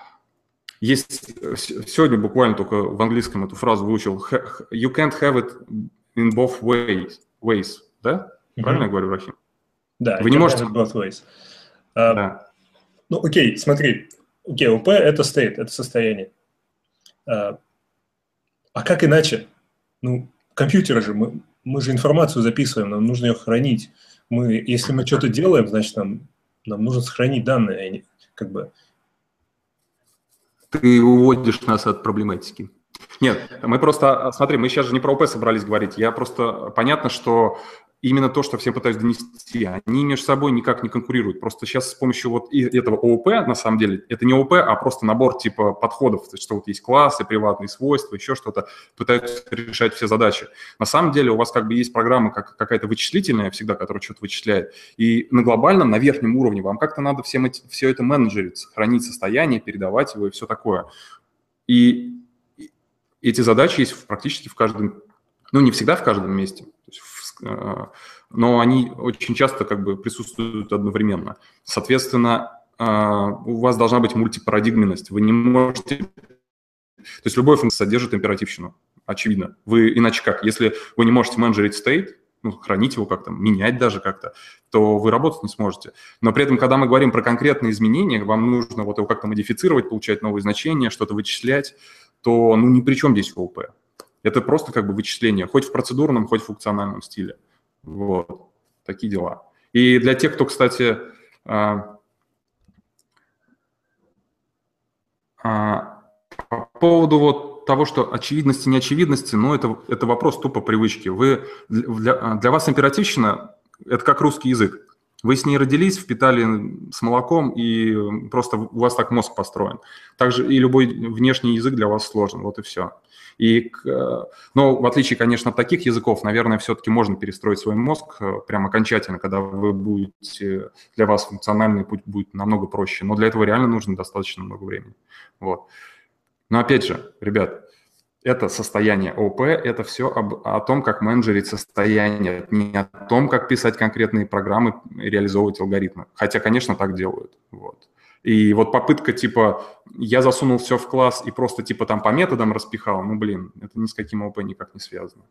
есть сегодня буквально только в английском эту фразу выучил. You can't have it in both ways, ways, да? Mm-hmm. Правильно я говорю, Рахим? Да. Вы не можете. Have it both ways. Uh, да. Ну, окей, смотри. Окей, ООП это state, это состояние. Uh, а как иначе? Ну, компьютеры же мы Мы же информацию записываем, нам нужно ее хранить. Мы, если мы что-то делаем, значит, нам, нам нужно сохранить данные. Как бы. Ты уводишь нас от проблематики. Нет, мы просто, смотри, мы сейчас же не про ООП собрались говорить. Я просто, понятно, что именно то, что всем пытаюсь донести, они между собой никак не конкурируют. Просто сейчас с помощью вот этого ООП, на самом деле, это не ООП, а просто набор типа подходов, то есть, что вот есть классы, приватные свойства, еще что-то, пытаются решать все задачи. На самом деле у вас как бы есть программа как, какая-то вычислительная всегда, которая что-то вычисляет, и на глобальном, на верхнем уровне вам как-то надо всем эти, все это менеджерить, хранить состояние, передавать его и все такое. И эти задачи есть практически в каждом, ну не всегда в каждом месте, то есть но они очень часто как бы присутствуют одновременно. Соответственно, у вас должна быть мультипарадигменность. Вы не можете... То есть любой функция содержит императивщину, очевидно. Вы иначе как? Если вы не можете менеджерить state, ну, хранить его как-то, менять даже как-то, то вы работать не сможете. Но при этом, когда мы говорим про конкретные изменения, вам нужно вот его как-то модифицировать, получать новые значения, что-то вычислять, то ну ни при чем здесь ООП. Это просто как бы вычисление, хоть в процедурном, хоть в функциональном стиле. Вот, такие дела. И для тех, кто, кстати, а, а, по поводу вот того, что очевидности, неочевидности, ну, это, это вопрос тупо привычки. Вы, для, для вас императивщина – это как русский язык. Вы с ней родились, впитали с молоком, и просто у вас так мозг построен. Также и любой внешний язык для вас сложен, вот и все. И, но в отличие, конечно, от таких языков, наверное, все-таки можно перестроить свой мозг прям окончательно, когда вы будете, для вас функциональный путь будет намного проще. Но для этого реально нужно достаточно много времени. Вот. Но опять же, ребят, это состояние ООП, это все об, о том, как менеджерить состояние, не о том, как писать конкретные программы, реализовывать алгоритмы. Хотя, конечно, так делают. Вот. И вот попытка типа я засунул все в класс и просто типа там по методам распихал, ну, блин, это ни с каким ООП никак не связано.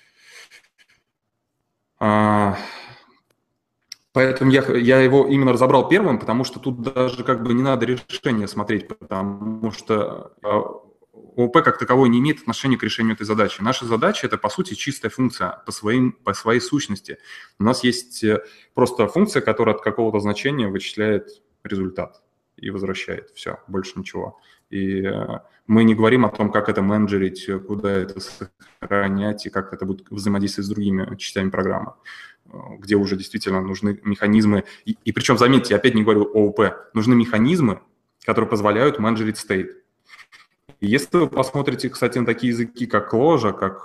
А, поэтому я, я его именно разобрал первым, потому что тут даже как бы не надо решение смотреть, потому что ООП как таковой не имеет отношения к решению этой задачи. Наша задача – это, по сути, чистая функция по, своим, по своей сущности. У нас есть просто функция, которая от какого-то значения вычисляет результат и возвращает. Все, больше ничего. И мы не говорим о том, как это менеджерить, куда это сохранять и как это будет взаимодействовать с другими частями программы, где уже действительно нужны механизмы. И, и причем, заметьте, я опять не говорю ООП, нужны механизмы, которые позволяют менеджерить state. И если вы посмотрите, кстати, на такие языки, как Clojure, как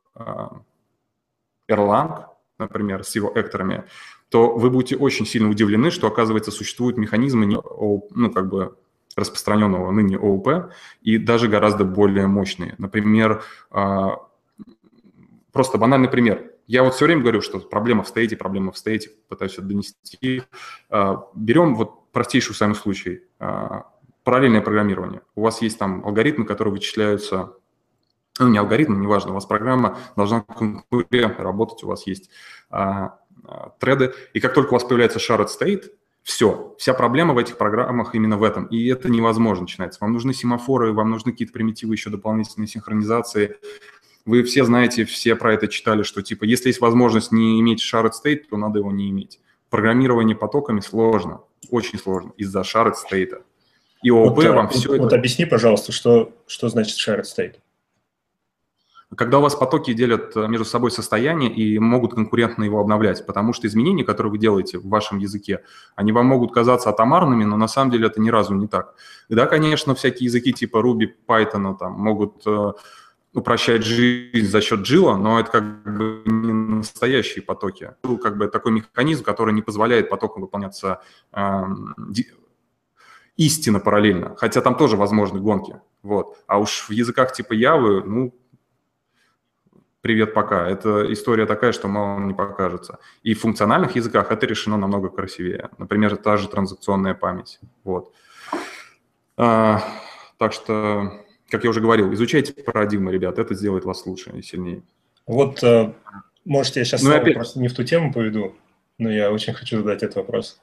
Erlang, например, с его экторами, то вы будете очень сильно удивлены, что, оказывается, существуют механизмы, ну, как бы распространенного ныне ООП, и даже гораздо более мощные. Например, просто банальный пример. Я вот все время говорю, что проблема в стейте, проблема в стейте, пытаюсь это донести. Берем вот простейший самый случай. Параллельное программирование. У вас есть там алгоритмы, которые вычисляются, ну, не алгоритм, неважно, у вас программа должна конкурентно работать, у вас есть а, а, треды, и как только у вас появляется shared state, все, вся проблема в этих программах именно в этом, и это невозможно начинается. Вам нужны семафоры, вам нужны какие-то примитивы еще дополнительной синхронизации. Вы все знаете, все про это читали, что типа, если есть возможность не иметь shared state, то надо его не иметь. Программирование потоками сложно, очень сложно из-за shared state. И ООП вот, вам вот, все вот это... Вот объясни, пожалуйста, что, что значит shared state? Когда у вас потоки делят между собой состояние и могут конкурентно его обновлять, потому что изменения, которые вы делаете в вашем языке, они вам могут казаться атомарными, но на самом деле это ни разу не так. И да, конечно, всякие языки типа Ruby, Python там, могут э, упрощать жизнь за счет джила, но это как бы не настоящие потоки. Как бы такой механизм, который не позволяет потокам выполняться э, истинно параллельно, хотя там тоже возможны гонки. Вот. А уж в языках типа Java, ну, привет, пока. Это история такая, что мало не покажется. И в функциональных языках это решено намного красивее. Например, та же транзакционная память. Вот. А, так что, как я уже говорил, изучайте парадигмы, ребят, это сделает вас лучше и сильнее. Вот, может, я сейчас ну, снова опять... просто не в ту тему поведу, но я очень хочу задать этот вопрос.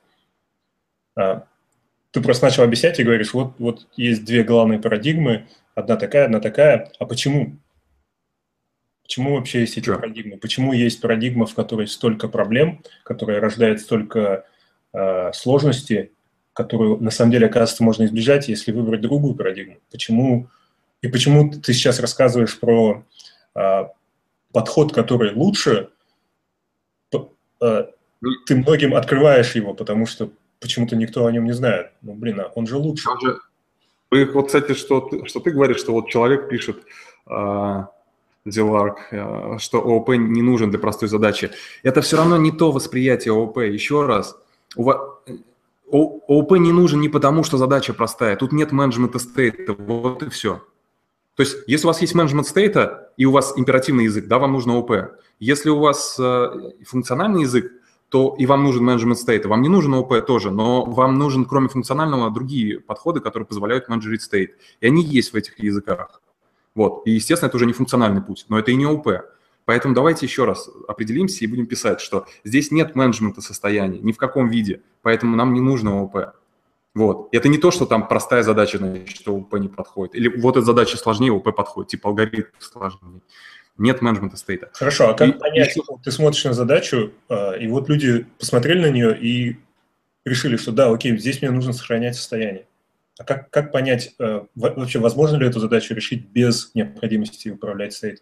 Ты просто начал объяснять и говоришь, вот, вот есть две главные парадигмы, одна такая, одна такая. А почему? Почему вообще есть эти Что? парадигмы? Почему есть парадигма, в которой столько проблем, которая рождает столько э, сложностей, которую на самом деле, оказывается, можно избежать, если выбрать другую парадигму? Почему? И почему ты сейчас рассказываешь про э, подход, который лучше? Э, ты многим открываешь его, потому что почему-то никто о нем не знает. Ну, блин, а он же лучше. Он же... Вы, вот, кстати, что ты, что ты говоришь, что вот человек пишет, э, Зиларк, э, что ООП не нужен для простой задачи. Это все равно не то восприятие ООП. Еще раз, у вас, ООП не нужен не потому, что задача простая. Тут нет менеджмента стейта, вот и все. То есть, если у вас есть менеджмент стейта и у вас императивный язык, да, вам нужно ООП. Если у вас э, функциональный язык, то и вам нужен менеджмент стейта. Вам не нужен ООП тоже, но вам нужен, кроме функционального, другие подходы, которые позволяют менеджерить стейт. И они есть в этих языках. Вот. И, естественно, это уже не функциональный путь, но это и не ООП. Поэтому давайте еще раз определимся и будем писать, что здесь нет менеджмента состояния ни в каком виде, поэтому нам не нужно ООП. Вот. И это не то, что там простая задача, значит, что ООП не подходит. Или вот эта задача сложнее, ООП подходит, типа алгоритм сложнее. Нет менеджмента стейта. Хорошо, а как и, понять, и... ты смотришь на задачу, и вот люди посмотрели на нее и решили, что да, окей, здесь мне нужно сохранять состояние. А как, как понять, вообще возможно ли эту задачу решить без необходимости управлять стейтом?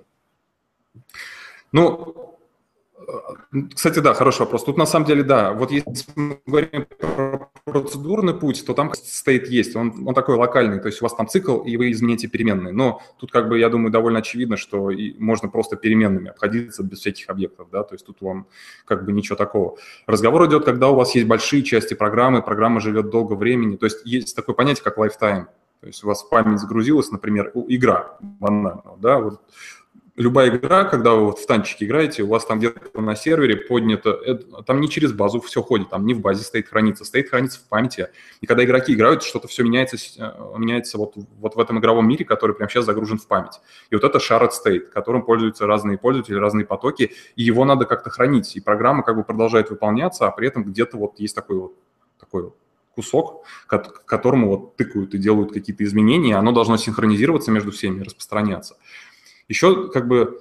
Ну, кстати, да, хороший вопрос. Тут на самом деле, да, вот если мы говорим про процедурный путь, то там стейт есть, он, он такой локальный, то есть у вас там цикл, и вы измените переменные. Но тут, как бы, я думаю, довольно очевидно, что и можно просто переменными обходиться без всяких объектов, да, то есть тут вам как бы ничего такого. Разговор идет, когда у вас есть большие части программы, программа живет долго времени, то есть есть такое понятие, как lifetime. То есть у вас в память загрузилась, например, игра банально, да, вот. Любая игра, когда вы вот в танчики играете, у вас там где-то на сервере поднято, это, там не через базу все ходит, там не в базе стейт хранится, стейт хранится в памяти. И когда игроки играют, что-то все меняется, меняется вот, вот в этом игровом мире, который прямо сейчас загружен в память. И вот это shared state, которым пользуются разные пользователи, разные потоки, и его надо как-то хранить. И программа как бы продолжает выполняться, а при этом где-то вот есть такой вот, такой вот кусок, к которому вот тыкают и делают какие-то изменения, и оно должно синхронизироваться между всеми и распространяться. Еще как бы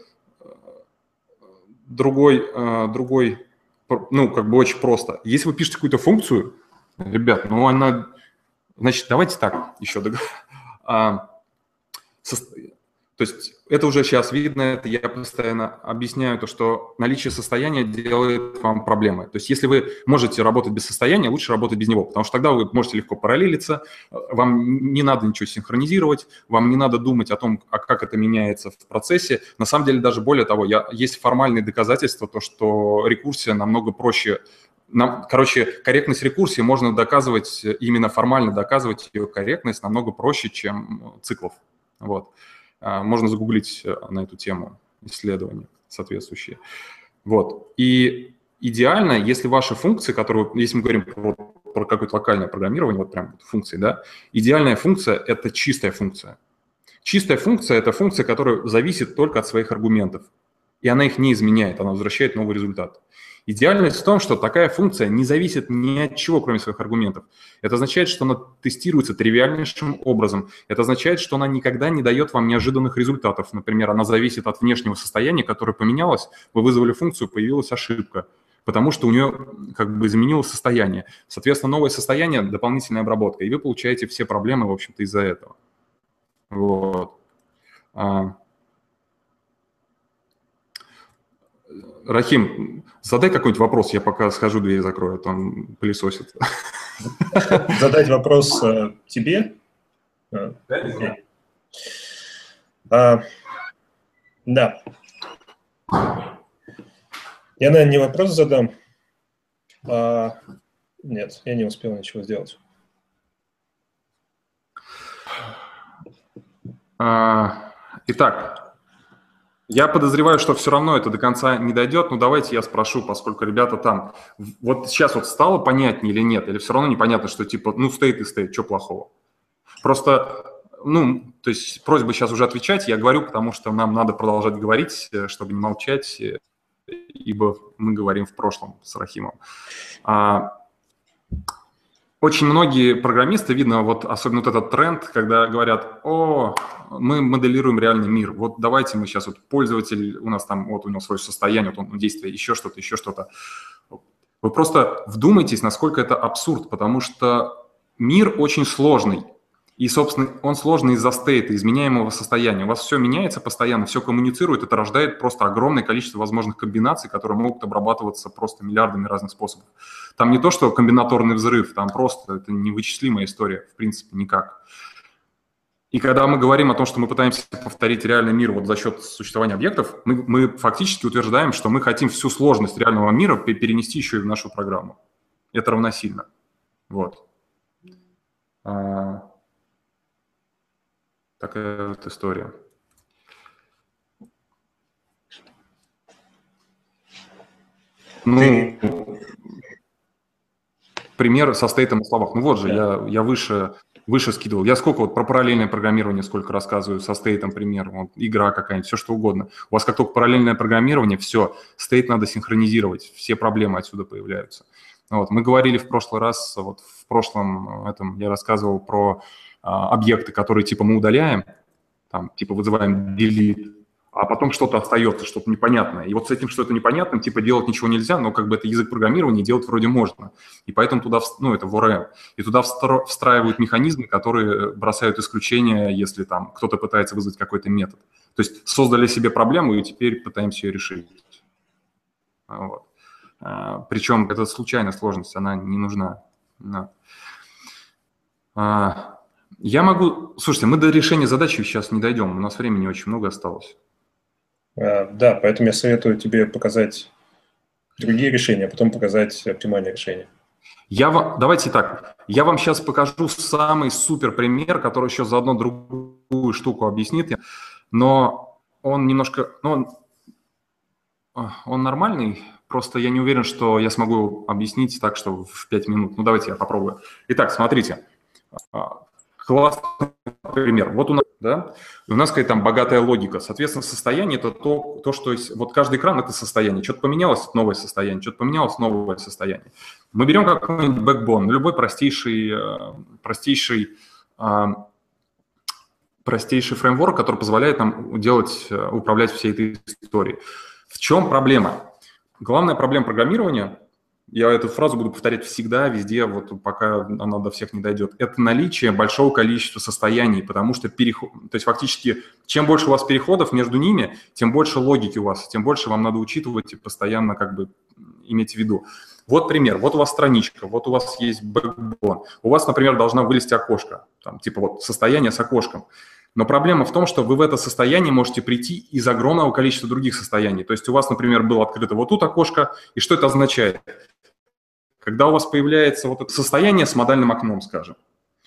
другой, другой, ну, как бы очень просто. Если вы пишете какую-то функцию, ребят, ну, она, значит, давайте так еще. То есть это уже сейчас видно, это я постоянно объясняю, то, что наличие состояния делает вам проблемы. То есть если вы можете работать без состояния, лучше работать без него, потому что тогда вы можете легко параллелиться, вам не надо ничего синхронизировать, вам не надо думать о том, а как это меняется в процессе. На самом деле даже более того, я, есть формальные доказательства, то, что рекурсия намного проще. Нам, короче, корректность рекурсии можно доказывать, именно формально доказывать ее корректность намного проще, чем циклов. Вот. Можно загуглить на эту тему исследования соответствующие. Вот. И идеально, если ваши функции, которые, если мы говорим про, про какое-то локальное программирование, вот прям функции, да, идеальная функция – это чистая функция. Чистая функция – это функция, которая зависит только от своих аргументов. И она их не изменяет, она возвращает новый результат. Идеальность в том, что такая функция не зависит ни от чего, кроме своих аргументов. Это означает, что она тестируется тривиальнейшим образом. Это означает, что она никогда не дает вам неожиданных результатов. Например, она зависит от внешнего состояния, которое поменялось, вы вызвали функцию, появилась ошибка, потому что у нее как бы изменилось состояние. Соответственно, новое состояние – дополнительная обработка, и вы получаете все проблемы, в общем-то, из-за этого. Вот. Рахим, задай какой-нибудь вопрос, я пока схожу, дверь закрою, там пылесосит. Задать вопрос а, тебе? А, okay. а, да. Я, наверное, не вопрос задам. А, нет, я не успел ничего сделать. А, итак. Я подозреваю, что все равно это до конца не дойдет, но давайте я спрошу, поскольку ребята там. Вот сейчас вот стало понятнее или нет, или все равно непонятно, что типа, ну, стоит и стоит, что плохого? Просто, ну, то есть просьба сейчас уже отвечать, я говорю, потому что нам надо продолжать говорить, чтобы не молчать, ибо мы говорим в прошлом с Рахимом. Очень многие программисты, видно, вот особенно вот этот тренд, когда говорят: о, мы моделируем реальный мир, вот давайте мы сейчас, вот пользователь, у нас там, вот у него свое состояние, вот он действие, еще что-то, еще что-то. Вы просто вдумайтесь, насколько это абсурд, потому что мир очень сложный. И, собственно, он сложный из-за стейта, изменяемого состояния. У вас все меняется постоянно, все коммуницирует, это рождает просто огромное количество возможных комбинаций, которые могут обрабатываться просто миллиардами разных способов. Там не то, что комбинаторный взрыв, там просто это невычислимая история, в принципе, никак. И когда мы говорим о том, что мы пытаемся повторить реальный мир вот за счет существования объектов, мы, мы фактически утверждаем, что мы хотим всю сложность реального мира перенести еще и в нашу программу. Это равносильно. Вот. Такая вот история. Ну, пример со стейтом на словах. Ну вот же, я, я выше, выше скидывал. Я сколько вот про параллельное программирование сколько рассказываю, со стейтом пример, вот, игра какая-нибудь, все что угодно. У вас как только параллельное программирование, все, стейт надо синхронизировать, все проблемы отсюда появляются. Вот, мы говорили в прошлый раз, вот в прошлом этом я рассказывал про а, объекты, которые типа мы удаляем, там, типа вызываем delete, а потом что-то остается, что-то непонятное. И вот с этим что-то непонятным, типа делать ничего нельзя, но как бы это язык программирования, делать вроде можно. И поэтому туда, ну это в о эр эм, и туда встраивают механизмы, которые бросают исключения, если там кто-то пытается вызвать какой-то метод. То есть создали себе проблему и теперь пытаемся ее решить. Вот. Причем это случайная сложность, она не нужна. Но. Я могу... Слушайте, мы до решения задачи сейчас не дойдем, у нас времени очень много осталось. А, да, поэтому я советую тебе показать другие решения, а потом показать оптимальное решение. Я вам... Давайте так, я вам сейчас покажу самый супер пример, который еще заодно другую штуку объяснит, но он немножко... Ну, он... он нормальный, просто я не уверен, что я смогу объяснить так, что в пять минут. Ну, давайте я попробую. Итак, смотрите. Классный пример. Вот у нас, да, у нас какая-то там богатая логика. Соответственно, состояние – это то, то, что есть. Вот каждый экран – это состояние. Что-то поменялось – новое состояние. Что-то поменялось – новое состояние. Мы берем какой-нибудь бэкбон, любой простейший, простейший, простейший фреймворк, который позволяет нам делать, управлять всей этой историей. В чем проблема? Главная проблема программирования я эту фразу буду повторять всегда, везде, вот пока она до всех не дойдет. Это наличие большого количества состояний, потому что переход, то есть фактически, чем больше у вас переходов между ними, тем больше логики у вас, тем больше вам надо учитывать и постоянно как бы иметь в виду. Вот пример, вот у вас страничка, вот у вас есть бэкбон, у вас, например, должна вылезти окошко, там, типа вот состояние с окошком. Но проблема в том, что вы в это состояние можете прийти из огромного количества других состояний. То есть у вас, например, было открыто вот тут окошко, и что это означает? Когда у вас появляется вот это состояние с модальным окном, скажем,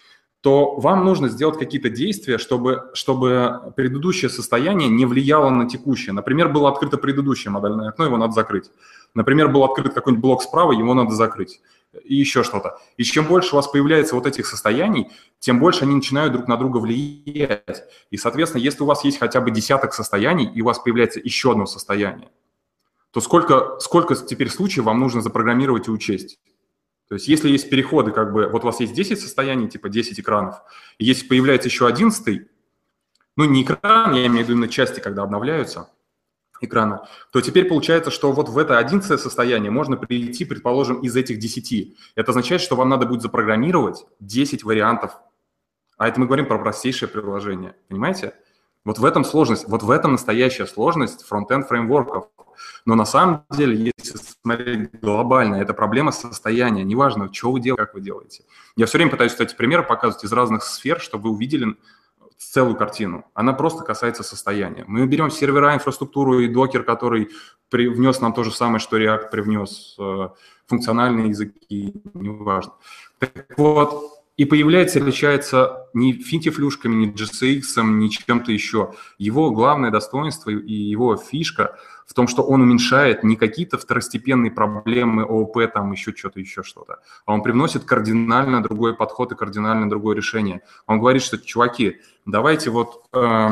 то вам нужно сделать какие-то действия, чтобы, чтобы предыдущее состояние не влияло на текущее. Например, было открыто предыдущее модальное окно, его надо закрыть. Например, был открыт какой-нибудь блок справа, его надо закрыть. И еще что-то. И чем больше у вас появляется вот этих состояний, тем больше они начинают друг на друга влиять. И, соответственно, если у вас есть хотя бы десяток состояний, и у вас появляется еще одно состояние, то сколько, сколько теперь случаев вам нужно запрограммировать и учесть? То есть если есть переходы, как бы, вот у вас есть десять состояний, типа десять экранов, и если появляется еще одиннадцатый, ну не экран, я имею в виду именно части, когда обновляются экрана, то теперь получается, что вот в это одиннадцатое состояние можно прийти, предположим, из этих десяти. Это означает, что вам надо будет запрограммировать десять вариантов. А это мы говорим про простейшее приложение, понимаете? Вот в этом сложность, вот в этом настоящая сложность фронт-энд фреймворков. Но на самом деле, если смотреть глобально, это проблема состояния. Неважно, что вы делаете, как вы делаете. Я все время пытаюсь, кстати, примеры показывать из разных сфер, чтобы вы увидели целую картину. Она просто касается состояния. Мы берем сервера, инфраструктуру и докер, который привнес нам то же самое, что React привнес, функциональные языки, неважно. Так вот, и появляется, отличается не финтифлюшками, не джей эс икс, ни чем-то еще. Его главное достоинство и его фишка в том, что он уменьшает не какие-то второстепенные проблемы ООП, там еще что-то, еще что-то, а он привносит кардинально другой подход и кардинально другое решение. Он говорит, что, чуваки, давайте вот... Э,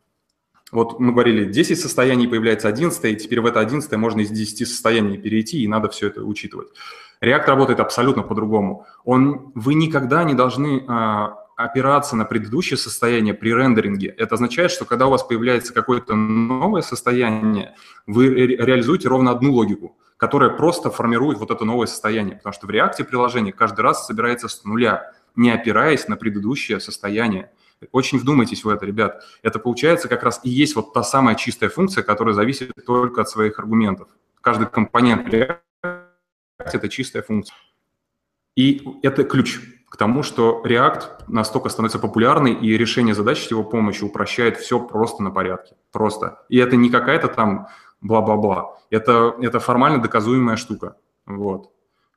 вот мы говорили, десять состояний, появляется одиннадцатое, и теперь в это одиннадцатое можно из десяти состояний перейти, и надо все это учитывать. React работает абсолютно по-другому. Он, вы никогда не должны а, опираться на предыдущее состояние при рендеринге. Это означает, что когда у вас появляется какое-то новое состояние, вы ре- реализуете ровно одну логику, которая просто формирует вот это новое состояние. Потому что в React приложение каждый раз собирается с нуля, не опираясь на предыдущее состояние. Очень вдумайтесь в это, ребят. Это получается как раз и есть вот та самая чистая функция, которая зависит только от своих аргументов. Каждый компонент React – это чистая функция. И это ключ к тому, что React настолько становится популярный, и решение задач с его помощью упрощает все просто на порядке. Просто. И это не какая-то там бла-бла-бла. Это, это формально доказуемая штука. Вот.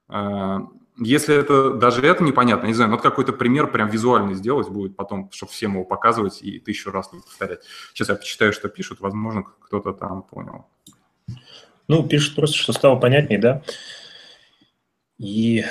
Если это, даже это непонятно, не знаю, вот какой-то пример прям визуальный сделать будет потом, чтобы всем его показывать и тысячу раз не повторять. Сейчас я почитаю, что пишут, возможно, кто-то там понял. Ну, пишут просто, что стало понятнее, да? И...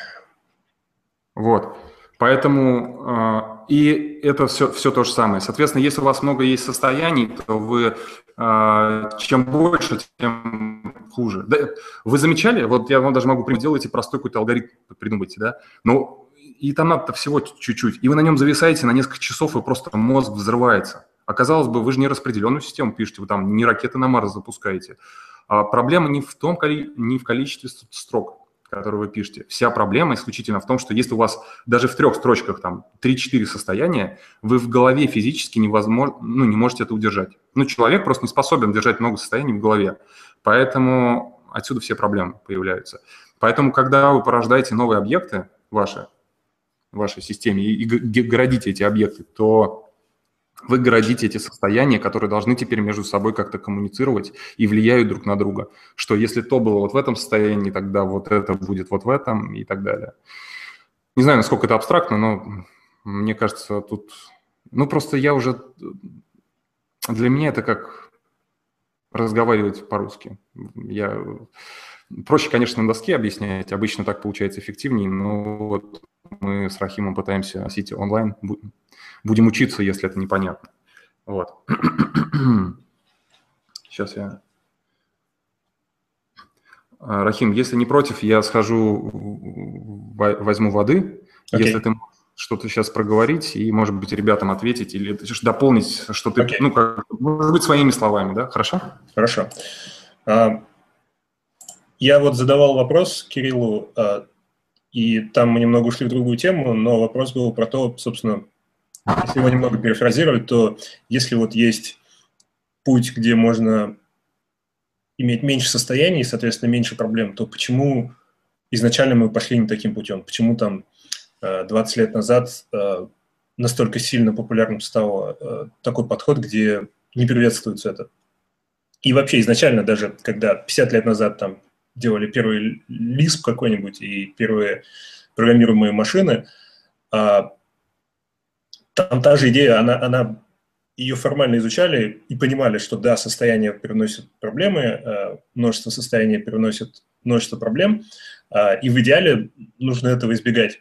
Вот, поэтому, э, и это все, все то же самое. Соответственно, если у вас много есть состояний, то вы, э, чем больше, тем хуже. Да, вы замечали, вот я вам даже могу делать простой какой-то алгоритм, придумайте, да, но и там надо всего чуть-чуть, и вы на нем зависаете на несколько часов, и просто мозг взрывается. А казалось бы, вы же не распределенную систему пишете, вы там не ракеты на Марс запускаете. А проблема не в том, не в количестве строк, которые вы пишете. Вся проблема исключительно в том, что если у вас даже в трех строчках там три-четыре состояния, вы в голове физически невозможно, ну, не можете это удержать. Ну, человек просто не способен держать много состояний в голове. Поэтому отсюда все проблемы появляются. Поэтому, когда вы порождаете новые объекты ваши, в вашей системе и городите эти объекты, то вы городите эти состояния, которые должны теперь между собой как-то коммуницировать и влияют друг на друга. Что если то было вот в этом состоянии, тогда вот это будет вот в этом и так далее. Не знаю, насколько это абстрактно, но мне кажется, тут... Ну, просто я уже... Для меня это как разговаривать по-русски. Я... Проще, конечно, на доске объяснять, обычно так получается эффективнее, но вот мы с Рахимом пытаемся носить онлайн. Будем учиться, если это непонятно. Вот. Сейчас я... Рахим, если не против, я схожу, возьму воды, okay. Если ты можешь что-то сейчас проговорить и, может быть, ребятам ответить или дополнить, что ты, okay. ну, как, может быть, своими словами, да? Хорошо? Хорошо. Uh, Я вот задавал вопрос Кириллу, и там мы немного ушли в другую тему, но вопрос был про то, собственно, если его немного перефразировать, то если вот есть путь, где можно иметь меньше состояний, соответственно, меньше проблем, то почему изначально мы пошли не таким путем? Почему там двадцать лет назад настолько сильно популярным стал такой подход, где не приветствуется это? И вообще изначально даже, когда пятьдесят лет назад там делали первый лисп какой-нибудь и первые программируемые машины, там та же идея, она, она, ее формально изучали и понимали, что да, состояние переносит проблемы, множество состояний переносит множество проблем, и в идеале нужно этого избегать.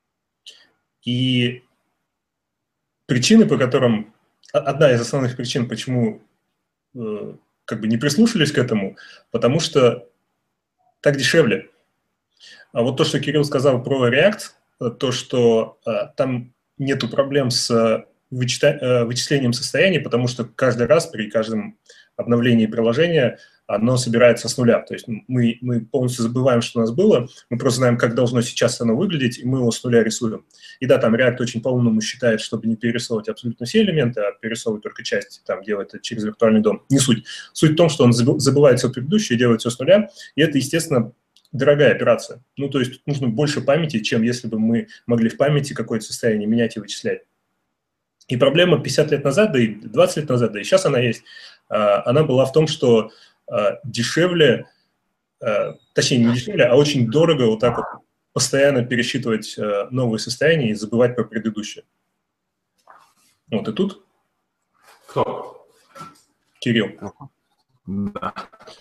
И причины, по которым... Одна из основных причин, почему как бы не прислушались к этому, потому что так дешевле. А вот то, что Кирилл сказал про React, то, что а, там нету проблем с вычита- вычислением состояния, потому что каждый раз при каждом обновлении приложения оно собирается с нуля. То есть мы, мы полностью забываем, что у нас было, мы просто знаем, как должно сейчас оно выглядеть, и мы его с нуля рисуем. И да, там React очень по-умному считает, чтобы не перерисовывать абсолютно все элементы, а перерисовывать только часть, там делает это через виртуальный дом. Не суть. Суть в том, что он забывает все предыдущее, делает все с нуля, и это, естественно, дорогая операция. Ну, то есть нужно больше памяти, чем если бы мы могли в памяти какое-то состояние менять и вычислять. И проблема пятьдесят лет назад, да и двадцать лет назад, да и сейчас она есть, она была в том, что дешевле, точнее не дешевле, а очень дорого вот так вот постоянно пересчитывать новые состояния и забывать про предыдущее. Вот и тут. Кто? Кирилл. Да.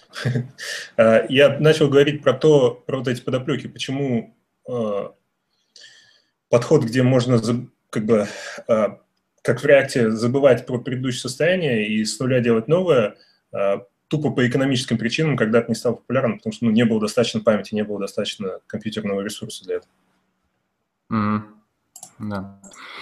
Я начал говорить про то, про вот эти подоплеки, почему подход, где можно как бы как в React забывать про предыдущее состояние и с нуля делать новое, тупо по экономическим причинам когда-то не стал популярным, потому что ну, не было достаточно памяти, не было достаточно компьютерного ресурса для этого. Mm-hmm. Да.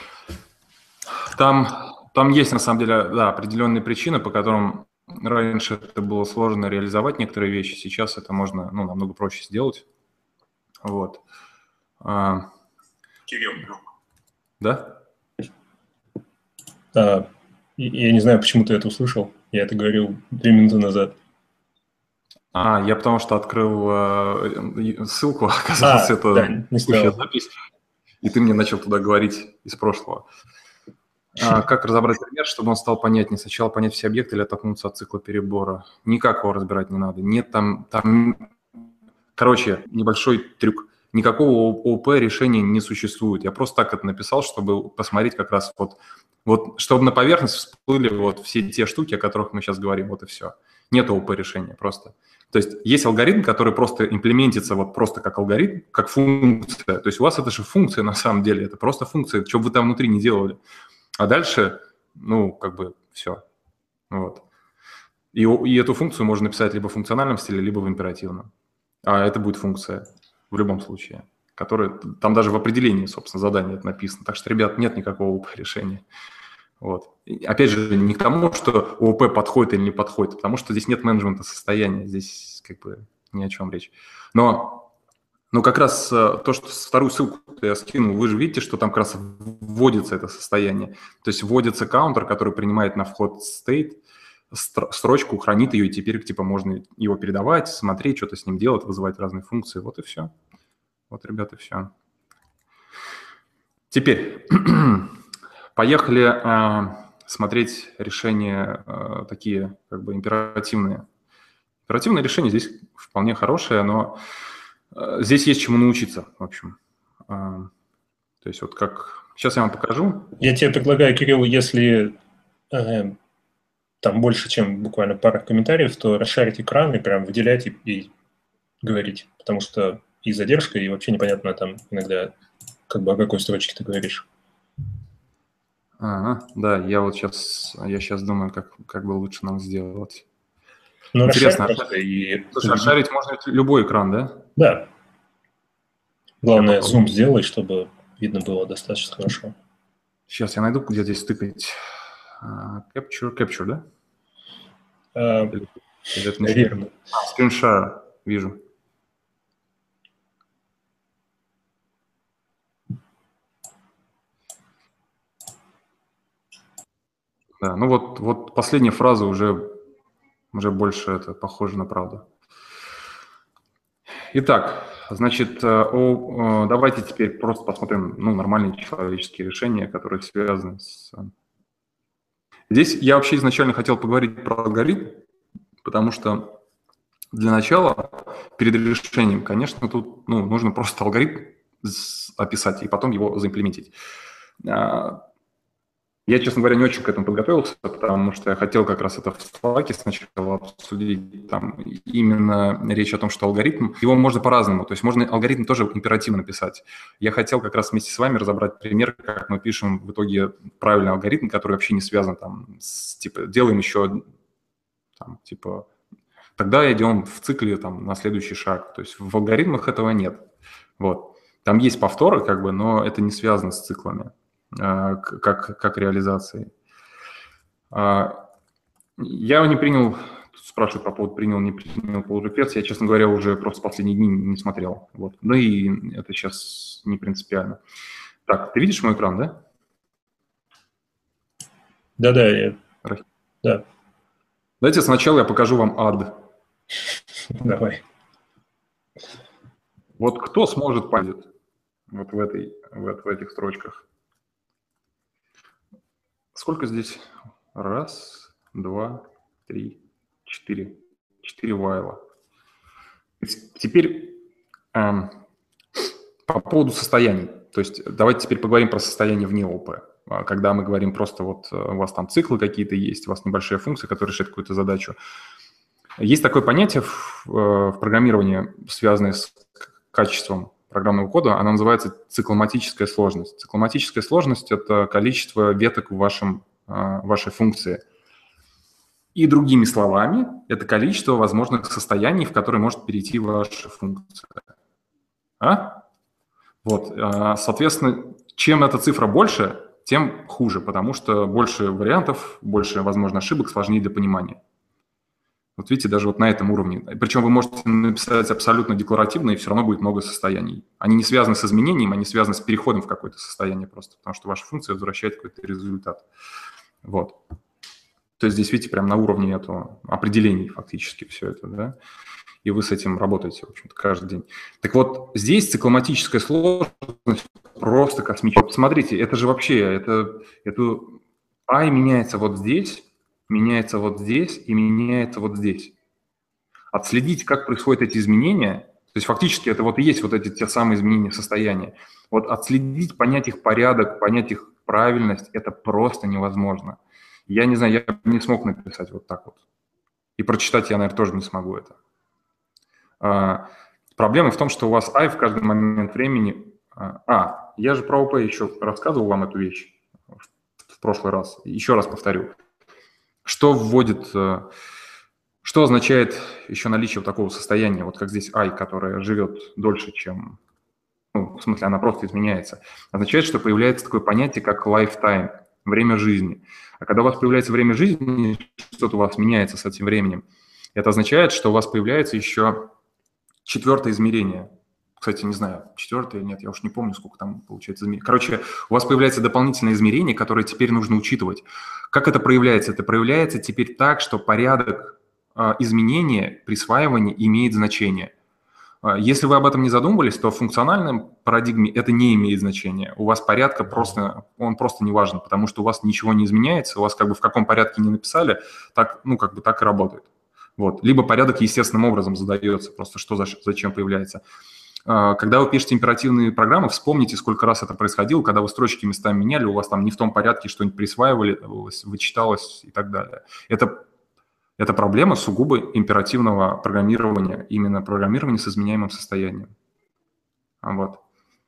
Там, там есть, на самом деле, да, определенные причины, по которым раньше это было сложно реализовать некоторые вещи, сейчас это можно ну, намного проще сделать. Вот. А... Кирилл. Да? А, я не знаю, почему ты это услышал. Я это говорил две минуты назад. А, я потому что открыл э, ссылку, оказалось, а, это да, не текущая запись, и ты мне начал туда говорить из прошлого. А, как разобрать пример, чтобы он стал понятнее? Сначала понять все объекты или оттолкнуться от цикла перебора? Никак его разбирать не надо. Нет там, там... Короче, небольшой трюк. Никакого ООП решения не существует. Я просто так это написал, чтобы посмотреть как раз вот, вот чтобы на поверхность всплыли вот все те штуки, о которых мы сейчас говорим, вот и все. Нет ООП решения просто. То есть есть алгоритм, который просто имплементится вот просто как алгоритм, как функция. То есть у вас это же функция на самом деле, это просто функция, что бы вы там внутри не делали. А дальше, ну, как бы все. Вот. И, и эту функцию можно написать либо в функциональном стиле, либо в императивном. А это будет функция в любом случае, которая... Там даже в определении, собственно, задания это написано. Так что, ребят, нет никакого ООП решения. Вот. И опять же, не к тому, что ООП подходит или не подходит, а потому что здесь нет менеджмента состояния. Здесь как бы ни о чем речь. Но... Ну, как раз то, что вторую ссылку я скинул, вы же видите, что там как раз вводится это состояние. То есть вводится каунтер, который принимает на вход state, строчку, хранит ее, и теперь типа можно его передавать, смотреть, что-то с ним делать, вызывать разные функции. Вот и все. Вот, ребята, все. Теперь поехали а, смотреть решения а, такие как бы императивные. Императивное решение здесь вполне хорошее, но... Здесь есть чему научиться, в общем. То есть вот как... Сейчас я вам покажу. Я тебе предлагаю, Кирилл, если э, там больше, чем буквально пара комментариев, то расшарить экран и прям выделять и, и говорить. Потому что и задержка, и вообще непонятно там иногда, как бы о какой строчке ты говоришь. Ага, да, я вот сейчас, я сейчас думаю, как, как бы лучше нам сделать. Ну, интересно, расшарить и... Слушай, расшарить можно любой экран, да? Да. Главное, зум сделай, чтобы видно было достаточно хорошо. Сейчас я найду, где здесь тыкать. Capture, Capture, да? А, Или, или это наверное. Screen Share, вижу. Да, ну вот, вот последняя фраза уже, уже больше это похоже на правду. Итак, значит, о, давайте теперь просто посмотрим ну, нормальные человеческие решения, которые связаны с... Здесь я вообще изначально хотел поговорить про алгоритм, потому что для начала, перед решением, конечно, тут ну, нужно просто алгоритм описать и потом его заимплементить. Я, честно говоря, не очень к этому подготовился, потому что я хотел как раз это в Slack сначала обсудить. Там именно речь о том, что алгоритм, его можно по-разному. То есть можно алгоритм тоже императивно писать. Я хотел как раз вместе с вами разобрать пример, как мы пишем в итоге правильный алгоритм, который вообще не связан там с, типа, делаем еще, там, типа, тогда идем в цикле там на следующий шаг. То есть в алгоритмах этого нет. Вот. Там есть повторы, как бы, но это не связано с циклами. Как, как реализации. Я не принял, тут спрашивают по поводу принял, не принял pull request, я, честно говоря, уже просто последние дни не смотрел. Вот. Ну и это сейчас не принципиально. Так, ты видишь мой экран, да? Да-да, я... да. Давайте сначала я покажу вам ад. Давай. Вот кто сможет понять вот в, этой, в, в этих строчках? Сколько здесь? Раз, два, три, четыре. Четыре вайла. Теперь эм, по поводу состояний. То есть давайте теперь поговорим про состояние вне ОП. Когда мы говорим просто вот у вас там циклы какие-то есть, у вас небольшая функция, которая решает какую-то задачу. Есть такое понятие в, в программировании, связанное с качеством программного кода, оно называется цикломатическая сложность. Цикломатическая сложность – это количество веток в вашем, вашей функции. И другими словами, это количество возможных состояний, в которые может перейти ваша функция. А? Вот, соответственно, чем эта цифра больше, тем хуже, потому что больше вариантов, больше, возможно, ошибок, сложнее для понимания. Вот видите, даже вот на этом уровне. Причем вы можете написать абсолютно декларативно, и все равно будет много состояний. Они не связаны с изменением, они связаны с переходом в какое-то состояние просто, потому что ваша функция возвращает какой-то результат. Вот. То есть здесь, видите, прямо на уровне этого определений фактически все это, да, и вы с этим работаете, в общем-то, каждый день. Так вот, здесь цикломатическая сложность просто космическая. Смотрите, это же вообще, это, это I меняется вот здесь, меняется вот здесь и меняется вот здесь. Отследить, как происходят эти изменения, то есть фактически это вот и есть вот эти те самые изменения состояния. Вот отследить, понять их порядок, понять их правильность, это просто невозможно. Я не знаю, я не смог написать вот так вот. И прочитать я, наверное, тоже не смогу это. А, проблема в том, что у вас I в каждый момент времени... А, я же про ОП еще рассказывал вам эту вещь в, в прошлый раз. Еще раз повторю. Что вводит... Что означает еще наличие вот такого состояния, вот как здесь I, которое живет дольше, чем... Ну, в смысле, она просто изменяется. Означает, что появляется такое понятие, как lifetime, время жизни. А когда у вас появляется время жизни, что-то у вас меняется с этим временем, это означает, что у вас появляется еще четвертое измерение. Кстати, не знаю, четвертое, нет, я уж не помню, сколько там получается измерений. Короче, у вас появляется дополнительное измерение, которое теперь нужно учитывать. Как это проявляется? Это проявляется теперь так, что порядок э, изменения, присваивания имеет значение. Если вы об этом не задумывались, то в функциональном парадигме это не имеет значения. У вас порядка просто, он просто не важен, потому что у вас ничего не изменяется, у вас как бы в каком порядке не написали, так, ну, как бы так и работает. Вот. Либо порядок естественным образом задается, просто что зачем появляется. Когда вы пишете императивные программы, вспомните, сколько раз это происходило, когда вы строчки местами меняли, у вас там не в том порядке что-нибудь присваивали, вычиталось и так далее. Это Это проблема сугубо императивного программирования, именно программирования с изменяемым состоянием. Вот.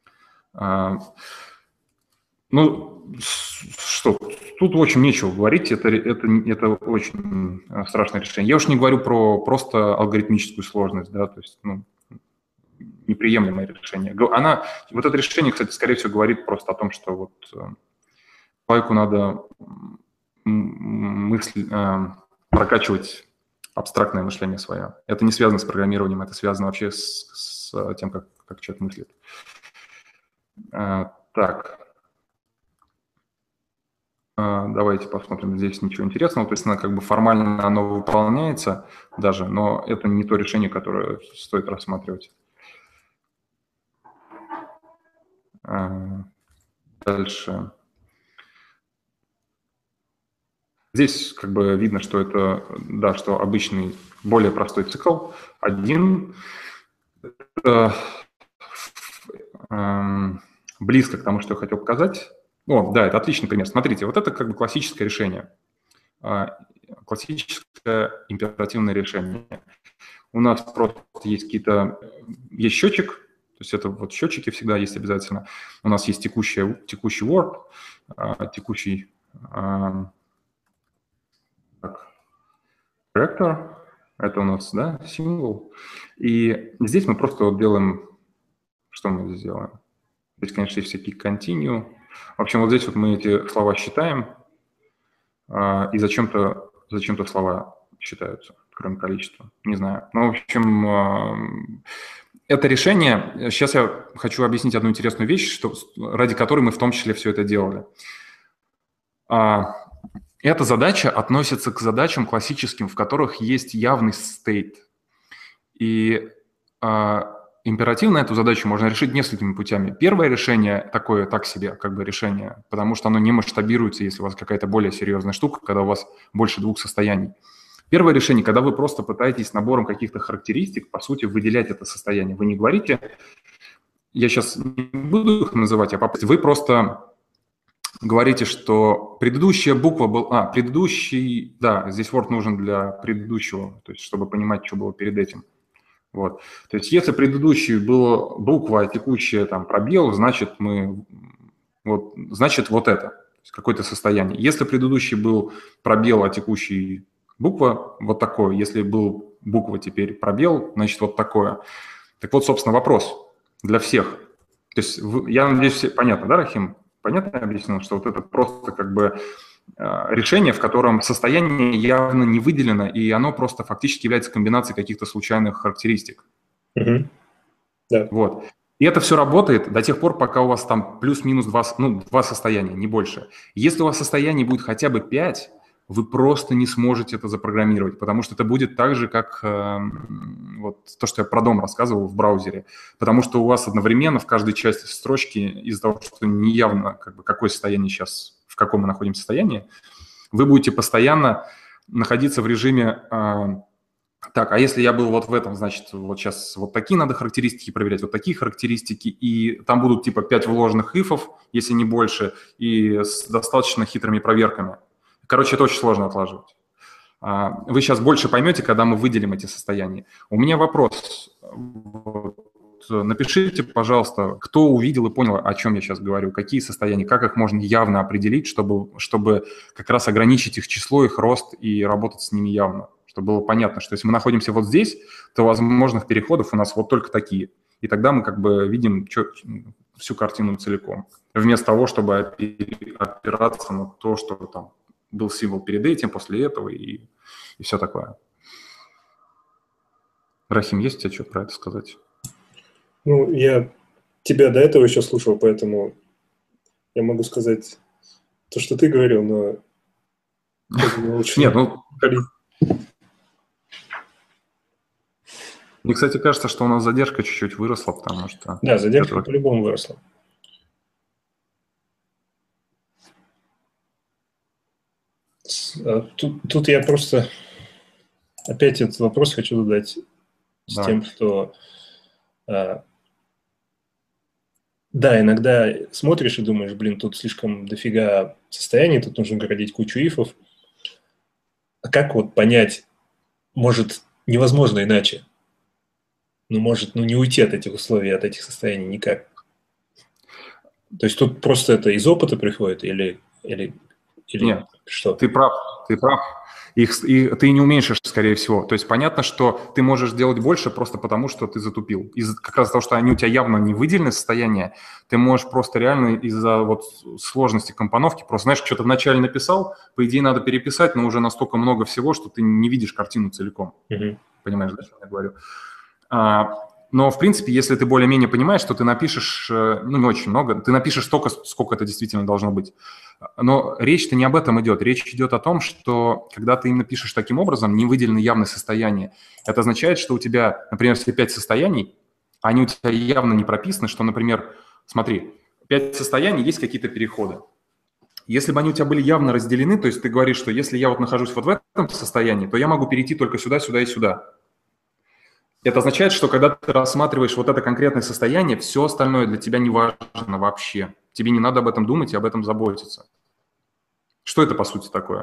Ну, что, тут очень нечего говорить, это, это, это очень страшное решение. Я уж не говорю про просто алгоритмическую сложность, да, то есть, ну, неприемлемое решение. Она, вот это решение, кстати, скорее всего, говорит просто о том, что вот человеку надо мысль, прокачивать абстрактное мышление свое. Это не связано с программированием, это связано вообще с, с тем, как, как человек мыслит. А, так. Давайте посмотрим, здесь ничего интересного. То есть она как бы формально оно выполняется даже, но это не то решение, которое стоит рассматривать. Дальше. Здесь как бы видно, что это, да, что обычный, более простой цикл. Один это, э, близко к тому, что я хотел показать. О, да, это отличный пример. Смотрите, вот это как бы классическое решение. Классическое императивное решение. У нас просто есть какие-то, есть счетчик, то есть это вот счетчики всегда есть обязательно. У нас есть текущий, текущий word, текущий так, character, это у нас, да, символ. И здесь мы просто вот делаем, что мы здесь делаем? Здесь, конечно, есть всякие continue. В общем, вот здесь вот мы эти слова считаем, и зачем-то зачем-то слова считаются, кроме количества. Не знаю. Ну, в общем, это решение... Сейчас я хочу объяснить одну интересную вещь, что, ради которой мы в том числе все это делали. Эта задача относится к задачам классическим, в которых есть явный state. И императивно эту задачу можно решить несколькими путями. Первое решение такое, так себе, как бы решение, потому что оно не масштабируется, если у вас какая-то более серьезная штука, когда у вас больше двух состояний. Первое решение, когда вы просто пытаетесь набором каких-то характеристик, по сути, выделять это состояние. Вы не говорите, я сейчас не буду их называть, а вы просто говорите, что предыдущая буква была... А, предыдущий... Да, здесь word нужен для предыдущего, то есть чтобы понимать, что было перед этим. Вот. То есть если предыдущей была буква, а текущая там пробел, значит мы вот, значит вот это, то есть какое-то состояние. Если предыдущий был пробел, а текущий буква, вот такое. Если был буква, теперь пробел, значит вот такое. Так вот, собственно, вопрос для всех. То есть вы, я надеюсь, все понятно, да, Рахим? Понятно я объяснил, что вот это просто как бы решение, в котором состояние явно не выделено, и оно просто фактически является комбинацией каких-то случайных характеристик. Угу. Да. Вот. И это все работает до тех пор, пока у вас там плюс-минус два, ну, два состояния, не больше. Если у вас состояний будет хотя бы пять, вы просто не сможете это запрограммировать, потому что это будет так же, как э, вот то, что я про дом рассказывал в браузере. Потому что у вас одновременно в каждой части строчки из-за того, что неявно, как бы, какое состояние сейчас, в каком мы находимся состоянии, вы будете постоянно находиться в режиме э, так, а если я был вот в этом, значит, вот сейчас вот такие надо характеристики проверять, вот такие характеристики, и там будут типа пять вложенных ифов, если не больше, и с достаточно хитрыми проверками. Короче, это очень сложно отлаживать. Вы сейчас больше поймете, когда мы выделим эти состояния. У меня вопрос. Напишите, пожалуйста, кто увидел и понял, о чем я сейчас говорю, какие состояния, как их можно явно определить, чтобы, чтобы как раз ограничить их число, их рост и работать с ними явно, чтобы было понятно, что если мы находимся вот здесь, то возможных переходов у нас вот только такие. И тогда мы как бы видим чё, всю картину целиком, вместо того, чтобы опираться на то, что там был символ перед этим, после этого и, и все такое. Рахим, есть у тебя что про это сказать? Ну, я тебя до этого еще слушал, поэтому я могу сказать то, что ты говорил, но... Нет, ну... Мне, кстати, кажется, что у нас задержка чуть-чуть выросла, потому что... Да, задержка это... по-любому выросла. Тут, тут я просто опять этот вопрос хочу задать с да. тем, что... Да, иногда смотришь и думаешь, блин, тут слишком дофига состояний, тут нужно городить кучу ифов. А как вот понять, может, невозможно иначе? Ну, может, ну, не уйти от этих условий, от этих состояний никак. То есть тут просто это из опыта приходит или, или, или Нет, что? Ты прав, ты прав. Их, и ты не уменьшишь, скорее всего. То есть понятно, что ты можешь делать больше просто потому, что ты затупил. Из как раз того, что они у тебя явно не выделены состояние, ты можешь просто реально из-за вот сложности компоновки, просто, знаешь, что-то вначале написал, по идее надо переписать, но уже настолько много всего, что ты не видишь картину целиком. Mm-hmm. Понимаешь, да, что я говорю? А, Но, в принципе, если ты более-менее понимаешь, что ты напишешь, ну, не очень много, ты напишешь столько, сколько это действительно должно быть. Но речь-то не об этом идет. Речь идет о том, что когда ты именно пишешь таким образом, не выделены явные состояния, это означает, что у тебя, например, если пять состояний, они у тебя явно не прописаны, что, например, смотри, пять состояний, есть какие-то переходы. Если бы они у тебя были явно разделены, то есть ты говоришь, что если я вот нахожусь вот в этом состоянии, то я могу перейти только сюда, сюда и сюда. Это означает, что когда ты рассматриваешь вот это конкретное состояние, все остальное для тебя не важно вообще. Тебе не надо об этом думать и об этом заботиться. Что это по сути такое?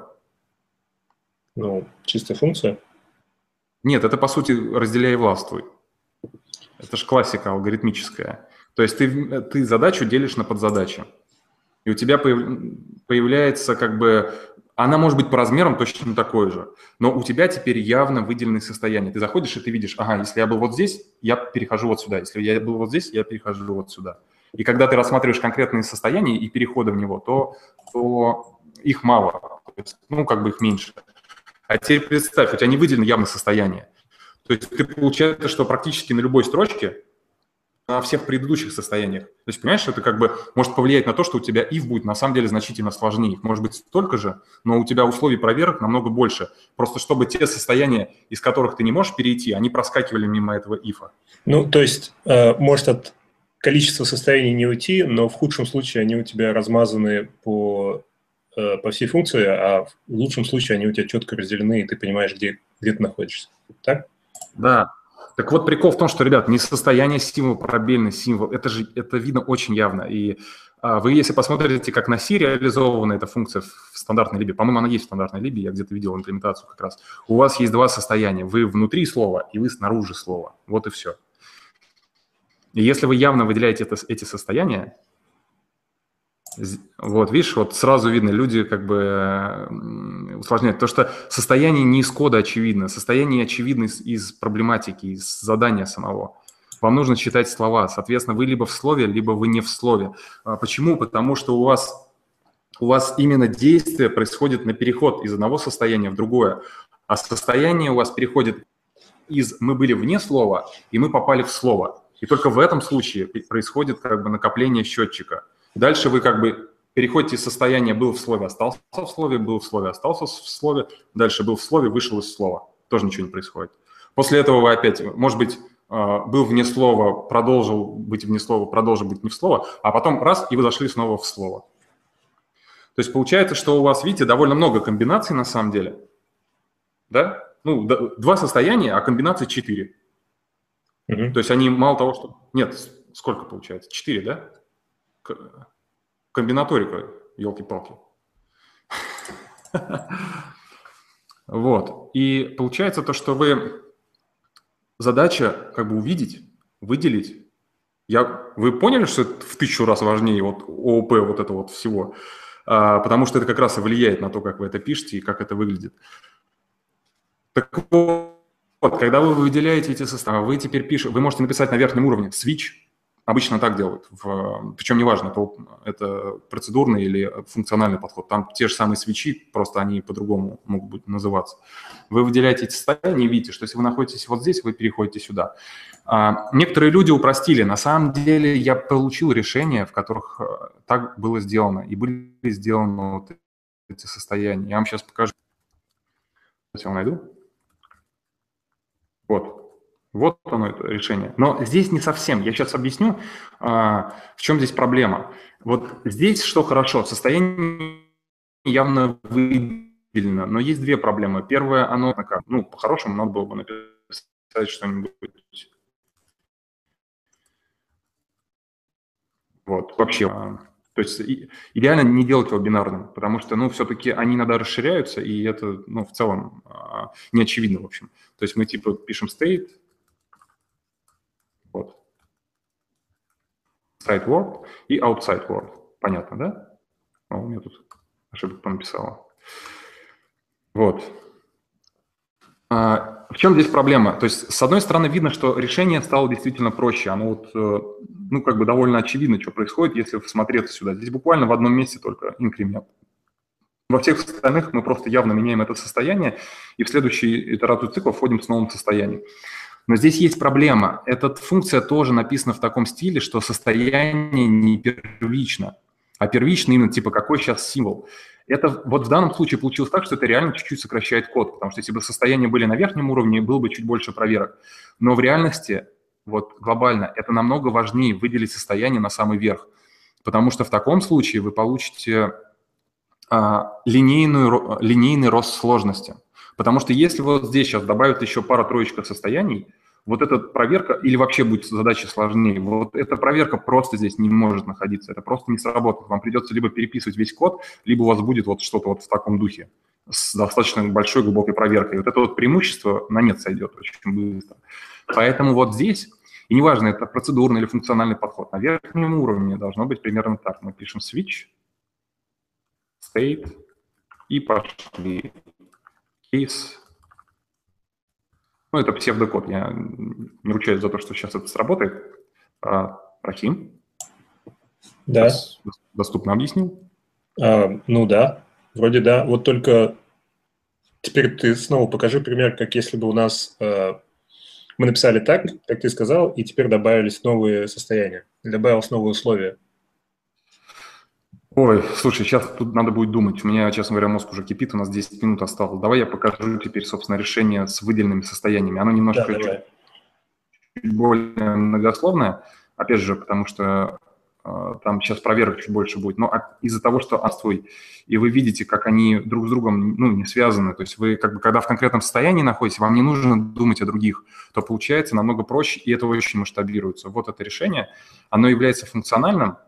Ну, чистая функция. Нет, это по сути разделяй и властвуй. Это же классика алгоритмическая. То есть ты, ты задачу делишь на подзадачи. И у тебя появляется как бы... Она может быть по размерам точно такой же, но у тебя теперь явно выделенные состояния. Ты заходишь, и ты видишь, ага, если я был вот здесь, я перехожу вот сюда. Если я был вот здесь, я перехожу вот сюда. И когда ты рассматриваешь конкретные состояния и переходы в него, то, то их мало, ну, как бы их меньше. А теперь представь, у тебя не выделено явно состояние. То есть ты получается, что практически на любой строчке на всех предыдущих состояниях. То есть, понимаешь, что это как бы может повлиять на то, что у тебя if будет на самом деле значительно сложнее. Их может быть столько же, но у тебя условий проверок намного больше. Просто чтобы те состояния, из которых ты не можешь перейти, они проскакивали мимо этого if. Ну, то есть, э, может от количества состояний не уйти, но в худшем случае они у тебя размазаны по, э, по всей функции, а в лучшем случае они у тебя четко разделены, и ты понимаешь, где, где ты находишься. Так? Да. Так вот, прикол в том, что, ребят, не состояние символ, пробельный символ, это же это видно очень явно. И а, вы, если посмотрите, как на C реализована эта функция в стандартной либе, по-моему, она есть в стандартной либе, я где-то видел имплементацию как раз, у вас есть два состояния. Вы внутри слова и вы снаружи слова. Вот и все. И если вы явно выделяете это, эти состояния, вот, видишь, вот сразу видно, люди как бы усложняют. То, что состояние не из кода очевидно, состояние очевидно из, из проблематики, из задания самого. Вам нужно читать слова. Соответственно, вы либо в слове, либо вы не в слове. Почему? Потому что у вас, у вас именно действие происходит на переход из одного состояния в другое. А состояние у вас переходит из «мы были вне слова» и «мы попали в слово». И только в этом случае происходит как бы накопление счетчика. Дальше вы как бы переходите из состояния «был в слове, остался в слове», «был в слове, остался в слове», дальше «был в слове, вышел из слова». Тоже ничего не происходит. После этого вы опять, может быть, был вне слова, продолжил быть вне слова, продолжил быть не в слово, а потом раз, и вы зашли снова в слово. То есть получается, что у вас, видите, довольно много комбинаций на самом деле. Да? Ну, два состояния, а комбинаций четыре. Mm-hmm. То есть они мало того, что... Нет, сколько получается? Четыре, да? Комбинаторика, елки-палки. Вот. И получается то, что вы... Задача как бы увидеть, выделить. Я... Вы поняли, что это в тысячу раз важнее вот ООП вот этого вот всего? А, потому что это как раз и влияет на то, как вы это пишете и как это выглядит. Так вот, когда вы выделяете эти составы, вы теперь пишете... Вы можете написать на верхнем уровне switch. Обычно так делают. В, причем неважно, это, это процедурный или функциональный подход. Там те же самые свитчи, просто они по-другому могут быть называться. Вы выделяете эти состояния и видите, что если вы находитесь вот здесь, вы переходите сюда. А, некоторые люди упростили. На самом деле я получил решения, в которых так было сделано. И были сделаны вот эти состояния. Я вам сейчас покажу. Сейчас я его найду. Вот. Вот оно, это решение. Но здесь не совсем. Я сейчас объясню, в чем здесь проблема. Вот здесь что хорошо, состояние явно выделено, но есть две проблемы. Первое, оно, ну, по-хорошему надо было бы написать что-нибудь. Вот, вообще. То есть идеально не делать его бинарным, потому что, ну, все-таки они иногда расширяются, и это, ну, в целом не очевидно, в общем. То есть мы типа пишем state, вот. Inside word и outside word. Понятно, да? О, у меня тут ошибка написала. Вот. А, в чем здесь проблема? То есть, с одной стороны, видно, что решение стало действительно проще. Оно вот, ну, как бы довольно очевидно, что происходит, если смотреться сюда. Здесь буквально в одном месте только инкремент. Во всех остальных мы просто явно меняем это состояние, и в следующий итерацию цикла входим с новым состоянием. Но здесь есть проблема. Эта функция тоже написана в таком стиле, что состояние не первично, а первично именно типа какой сейчас символ. Это вот в данном случае получилось так, что это реально чуть-чуть сокращает код, потому что если бы состояния были на верхнем уровне, было бы чуть больше проверок. Но в реальности, вот глобально, это намного важнее выделить состояние на самый верх, потому что в таком случае вы получите а, линейную, линейный рост сложности. Потому что если вот здесь сейчас добавят еще пара-троечка состояний, вот эта проверка, или вообще будет задача сложнее, вот эта проверка просто здесь не может находиться, это просто не сработает. Вам придется либо переписывать весь код, либо у вас будет вот что-то вот в таком духе с достаточно большой глубокой проверкой. Вот это вот преимущество на нет сойдет очень быстро. Поэтому вот здесь, и неважно, это процедурный или функциональный подход, на верхнем уровне должно быть примерно так. Мы пишем switch, state, и пошли. Case. Ну, это псевдокод. Я не ручаюсь за то, что сейчас это сработает. А, Рахим? Да. Доступно объяснил? А, ну да, вроде да. Вот только теперь ты снова покажи пример, как если бы у нас а, мы написали так, как ты сказал, и теперь добавились новые состояния, добавилось новые условия. Ой, слушай, сейчас тут надо будет думать. У меня, честно говоря, мозг уже кипит, у нас десять минут осталось. Давай я покажу теперь, собственно, решение с выделенными состояниями. Оно немножко Да, чуть более многословное, опять же, потому что э, там сейчас проверок чуть больше будет. Но из-за того, что аствой, и вы видите, как они друг с другом ну, не связаны, то есть вы, как бы, когда в конкретном состоянии находитесь, вам не нужно думать о других, то получается намного проще, и это очень масштабируется. Вот это решение, оно является функциональным.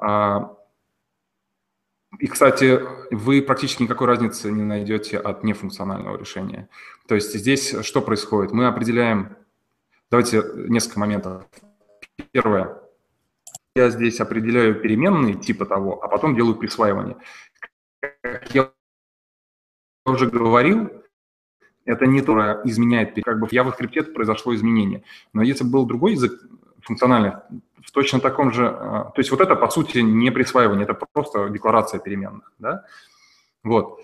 И, кстати, вы практически никакой разницы не найдете от нефункционального решения. То есть здесь что происходит? Мы определяем... Давайте несколько моментов. Первое. Я здесь определяю переменные типа того, а потом делаю присваивание. Как я уже говорил, это не то, изменяет... Как бы в JavaScript произошло изменение. Но если бы был другой язык функциональный, в точно таком же... То есть вот это, по сути, не присваивание, это просто декларация переменных. Да? Вот.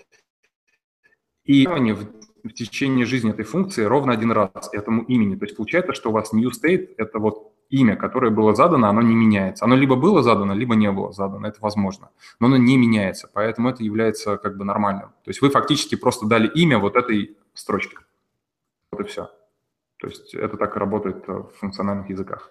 И в, в течение жизни этой функции ровно один раз этому имени. То есть получается, что у вас new state – это вот имя, которое было задано, оно не меняется. Оно либо было задано, либо не было задано, это возможно. Но оно не меняется, поэтому это является как бы нормальным. То есть вы фактически просто дали имя вот этой строчке. Вот и все. То есть это так и работает в функциональных языках.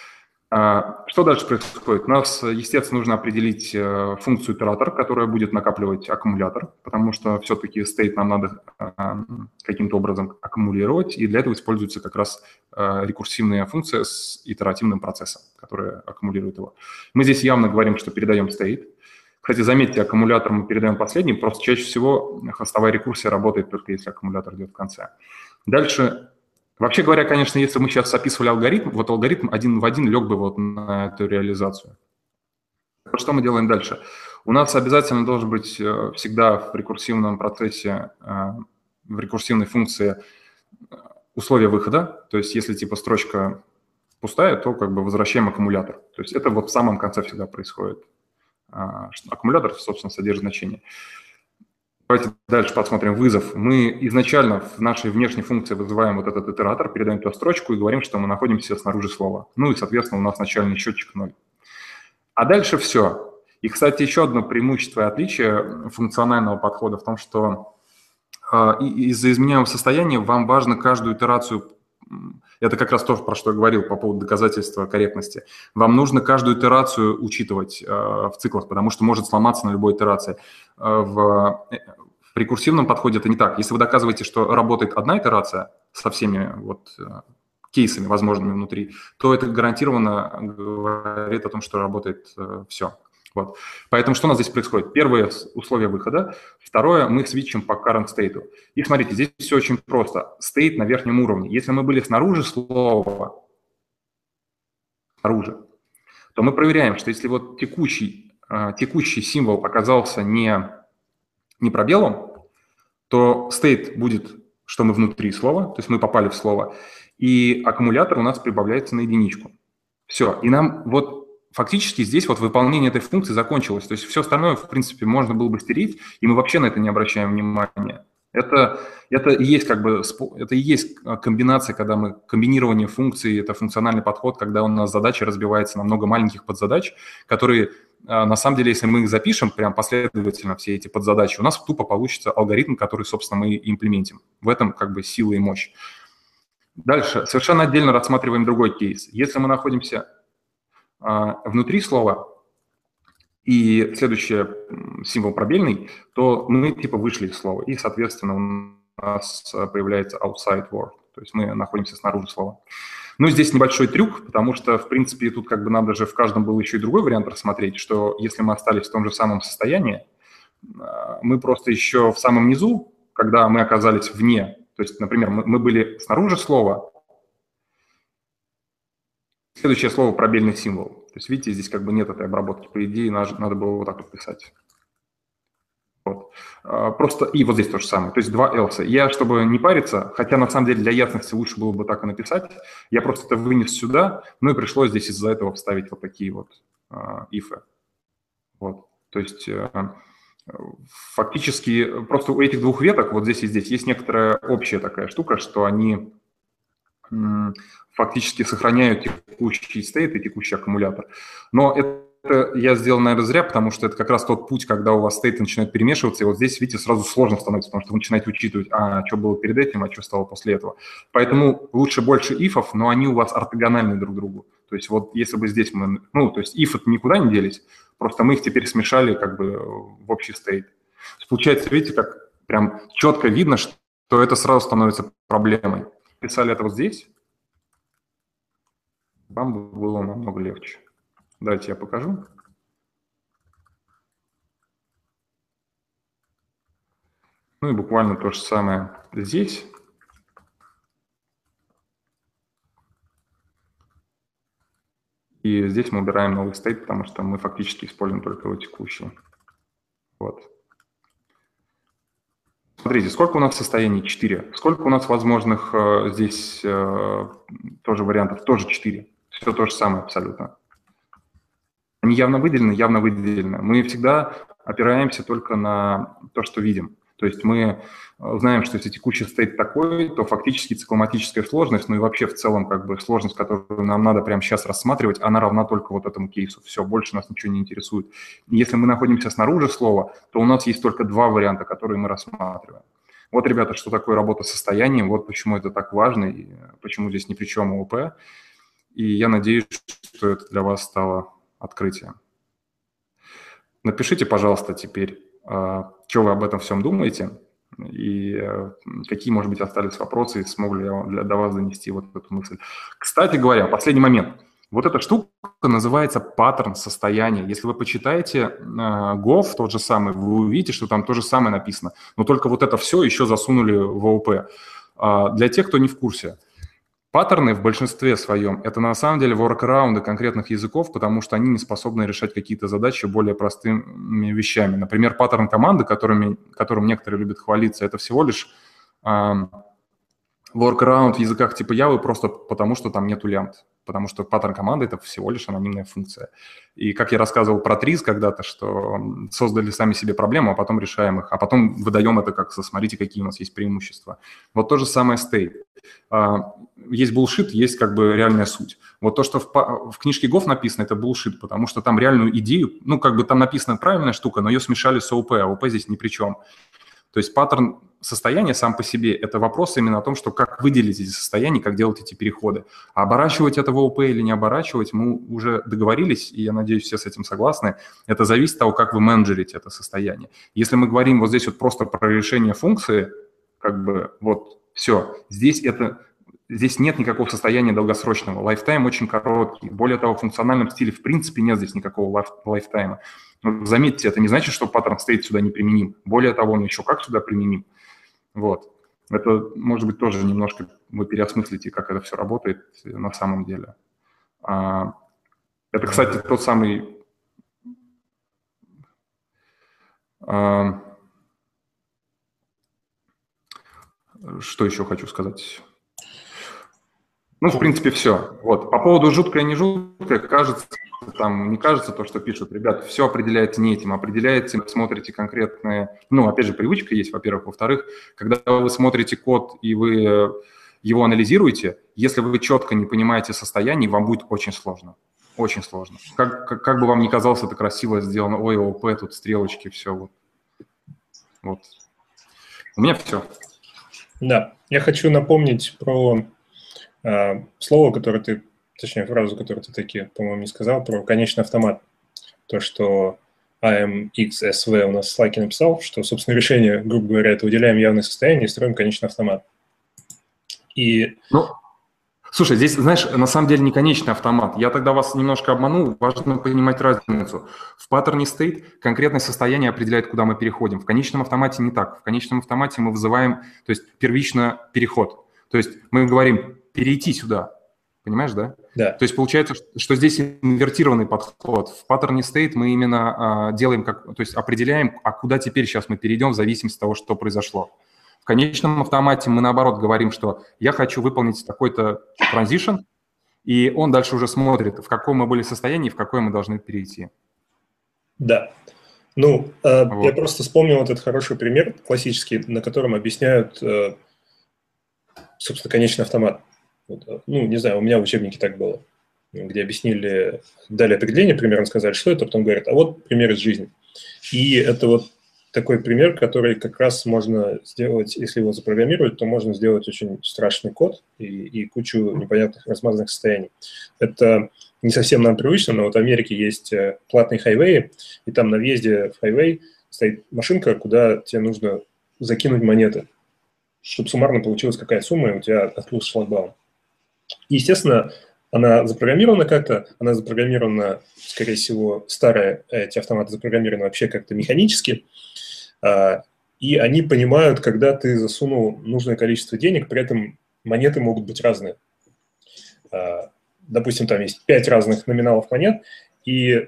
Что дальше происходит? У нас, естественно, нужно определить функцию оператор, которая будет накапливать аккумулятор, потому что все-таки state нам надо каким-то образом аккумулировать, и для этого используется как раз рекурсивная функция с итеративным процессом, которая аккумулирует его. Мы здесь явно говорим, что передаем state. Кстати, заметьте, аккумулятор мы передаем последним, просто чаще всего хостовая рекурсия работает только если аккумулятор идет в конце. Дальше... Вообще говоря, конечно, если бы мы сейчас описывали алгоритм, вот алгоритм один в один лег бы вот на эту реализацию. Что мы делаем дальше? У нас обязательно должен быть всегда в рекурсивном процессе, в рекурсивной функции условие выхода. То есть если типа строчка пустая, то как бы возвращаем аккумулятор. То есть это вот в самом конце всегда происходит. Аккумулятор, собственно, содержит значение. Давайте дальше посмотрим вызов. Мы изначально в нашей внешней функции вызываем вот этот итератор, передаем туда строчку и говорим, что мы находимся снаружи слова. Ну и, соответственно, у нас начальный счетчик ноль. А дальше все. И, кстати, еще одно преимущество и отличие функционального подхода в том, что э, из-за изменяемого состояния вам важно каждую итерацию, это как раз то, про что я говорил по поводу доказательства корректности, вам нужно каждую итерацию учитывать э, в циклах, потому что может сломаться на любой итерации. Э, в, В рекурсивном подходе это не так. Если вы доказываете, что работает одна итерация со всеми вот кейсами возможными внутри, то это гарантированно говорит о том, что работает э, все. Вот. Поэтому что у нас здесь происходит? Первое – условие выхода. Второе – мы свитчим по current state. И смотрите, здесь все очень просто. State на верхнем уровне. Если мы были снаружи слова, снаружи, то мы проверяем, что если вот текущий, э, текущий символ оказался не... не пробелом, то state будет, что мы внутри слова, то есть мы попали в слово, и аккумулятор у нас прибавляется на единичку. Все. И нам вот фактически здесь вот выполнение этой функции закончилось. То есть все остальное, в принципе, можно было бы стереть, и мы вообще на это не обращаем внимания. Это, это и есть как бы это и есть комбинация, когда мы комбинирование функций, это функциональный подход, когда у нас задача разбивается на много маленьких подзадач, которые на самом деле, если мы их запишем прям последовательно, все эти подзадачи, у нас тупо получится алгоритм, который, собственно, мы имплементим. В этом как бы сила и мощь. Дальше. Совершенно отдельно рассматриваем другой кейс. Если мы находимся а, внутри слова, и следующий символ пробельный, то мы типа вышли из слова, и, соответственно, у нас появляется outside word, то есть мы находимся снаружи слова. Ну, здесь небольшой трюк, потому что, в принципе, тут как бы надо же в каждом был еще и другой вариант рассмотреть, что если мы остались в том же самом состоянии, мы просто еще в самом низу, когда мы оказались вне, то есть, например, мы, мы были снаружи слова, следующее слово пробельный символ. То есть, видите, здесь как бы нет этой обработки. По идее, надо, надо было вот так вот писать. Вот. Просто и вот здесь то же самое. То есть два else. Я, чтобы не париться, хотя на самом деле для ясности лучше было бы так и написать, я просто это вынес сюда, ну и пришлось здесь из-за этого вставить вот такие вот uh, if. Вот. То есть uh, фактически просто у этих двух веток, вот здесь и здесь, есть некоторая общая такая штука, что они фактически сохраняют текущий стейт и текущий аккумулятор. Но это я сделал, наверное, зря, потому что это как раз тот путь, когда у вас стейты начинают перемешиваться, и вот здесь, видите, сразу сложно становится, потому что вы начинаете учитывать, а что было перед этим, а что стало после этого. Поэтому лучше больше ифов, но они у вас ортогональны друг к другу. То есть вот если бы здесь мы, ну, то есть ифы никуда не делись, просто мы их теперь смешали как бы в общий стейт. Получается, видите, как прям четко видно, что это сразу становится проблемой. Писали это вот здесь, вам было намного легче. Давайте я покажу. Ну и буквально то же самое здесь. И здесь мы убираем новый стейт, потому что мы фактически используем только его текущий. Вот. Смотрите, сколько у нас состояний? четыре. Сколько у нас возможных э, здесь э, тоже вариантов? Тоже четыре. Все то же самое абсолютно. Они явно выделены, явно выделены. Мы всегда опираемся только на то, что видим. То есть мы знаем, что если текущий стейт такой, то фактически цикломатическая сложность, ну и вообще в целом как бы сложность, которую нам надо прямо сейчас рассматривать, она равна только вот этому кейсу. Все, больше нас ничего не интересует. Если мы находимся снаружи слова, то у нас есть только два варианта, которые мы рассматриваем. Вот, ребята, что такое работа с состоянием, вот почему это так важно, и почему здесь ни при чем ООП. И я надеюсь, что это для вас стало открытием. Напишите, пожалуйста, теперь, что вы об этом всем думаете, и какие, может быть, остались вопросы, и смогу ли я до вас донести вот эту мысль. Кстати говоря, последний момент. Вот эта штука называется паттерн состояния. Если вы почитаете Gov, тот же самый, вы увидите, что там то же самое написано, но только вот это все еще засунули в ООП. Для тех, кто не в курсе, паттерны в большинстве своем – это на самом деле воркараунды конкретных языков, потому что они не способны решать какие-то задачи более простыми вещами. Например, паттерн команды, которыми, которым некоторые любят хвалиться, это всего лишь workaround в языках типа Java просто потому, что там нету лямбд, потому что паттерн команды – это всего лишь анонимная функция. И как я рассказывал про триз когда-то, что создали сами себе проблему, а потом решаем их, а потом выдаем это как, смотрите, какие у нас есть преимущества. Вот то же самое state. Есть bullshit, есть как бы реальная суть. Вот то, что в, в книжке Gov написано, это bullshit, потому что там реальную идею, ну, как бы там написана правильная штука, но ее смешали с ООП, а ООП здесь ни при чем. То есть паттерн состояния сам по себе – это вопрос именно о том, что как выделить эти состояния, как делать эти переходы. А оборачивать это в ООП или не оборачивать, мы уже договорились, и я надеюсь, все с этим согласны. Это зависит от того, как вы менеджерите это состояние. Если мы говорим вот здесь вот просто про решение функции, как бы вот все, здесь это… Здесь нет никакого состояния долгосрочного. Лайфтайм очень короткий. Более того, в функциональном стиле в принципе нет здесь никакого лайфтайма. Но заметьте, это не значит, что паттерн state сюда не применим. Более того, он еще как сюда применим. Вот. Это, может быть, тоже немножко вы переосмыслите, как это все работает на самом деле. Это, кстати, тот самый… Что еще хочу сказать? Ну, в принципе, все. Вот. По поводу жуткое, не жуткое, кажется, там не кажется то, что пишут, ребят, все определяется не этим, определяется, вы смотрите конкретные, ну, опять же, привычка есть, во-первых. Во-вторых, когда вы смотрите код и вы его анализируете, если вы четко не понимаете состояние, вам будет очень сложно. Очень сложно. Как, как, как бы вам ни казалось, это красиво сделано, ой, ООП, тут стрелочки, все. Вот. Вот. У меня все. Да, я хочу напомнить про э, слово, которое ты, точнее, фразу, которую ты таки, по-моему, не сказал, про конечный автомат. То, что эй эм икс эс ви у нас в Slack написал, что, собственно, решение, грубо говоря, это выделяем явное состояние и строим конечный автомат. И... Ну, слушай, здесь, знаешь, на самом деле не конечный автомат. Я тогда вас немножко обманул. Важно понимать разницу. В паттерне state конкретное состояние определяет, куда мы переходим. В конечном автомате не так. В конечном автомате мы вызываем, то есть первично переход. То есть мы говорим перейти сюда. Понимаешь, да? Да. То есть получается, что здесь инвертированный подход. В паттерне state мы именно а, делаем, как, то есть определяем, а куда теперь сейчас мы перейдем в зависимости от того, что произошло. В конечном автомате мы, наоборот, говорим, что я хочу выполнить такой-то транзишн, и он дальше уже смотрит, в каком мы были состоянии, в какое мы должны перейти. Да. Ну, э, вот. Я просто вспомнил этот хороший пример классический, на котором объясняют, э, собственно, конечный автомат. Вот, ну, не знаю, у меня в учебнике так было, где объяснили, дали определение, примерно сказали, что это, потом говорят, а вот пример из жизни. И это вот такой пример, который как раз можно сделать, если его запрограммировать, то можно сделать очень страшный код и, и кучу непонятных размазанных состояний. Это не совсем нам привычно, но вот в Америке есть платные хайвеи, и там на въезде в хайвей стоит машинка, куда тебе нужно закинуть монеты, чтобы суммарно получилась какая сумма, и у тебя открылся шлагбаум. Естественно, она запрограммирована как-то, она запрограммирована, скорее всего, старые эти автоматы запрограммированы вообще как-то механически, и они понимают, когда ты засунул нужное количество денег, при этом монеты могут быть разные. Допустим, там есть пять разных номиналов монет, и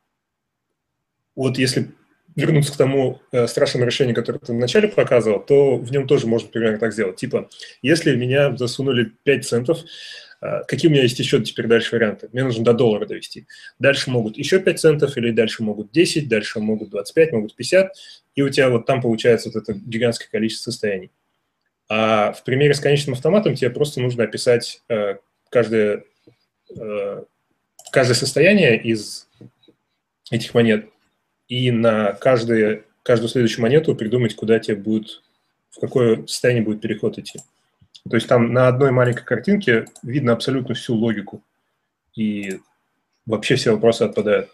вот если вернуться к тому страшному решению, которое ты вначале показывал, то в нем тоже можно примерно так сделать. Типа, если в меня засунули пять центов, какие у меня есть еще теперь дальше варианты? Мне нужно до доллара довести. Дальше могут еще пять центов, или дальше могут десять, дальше могут двадцать пять, могут пятьдесят, и у тебя вот там получается вот это гигантское количество состояний. А в примере с конечным автоматом тебе просто нужно описать э, каждое, э, каждое состояние из этих монет и на каждое, каждую следующую монету придумать, куда тебе будет, в какое состояние будет переход идти. То есть там на одной маленькой картинке видно абсолютно всю логику, и вообще все вопросы отпадают.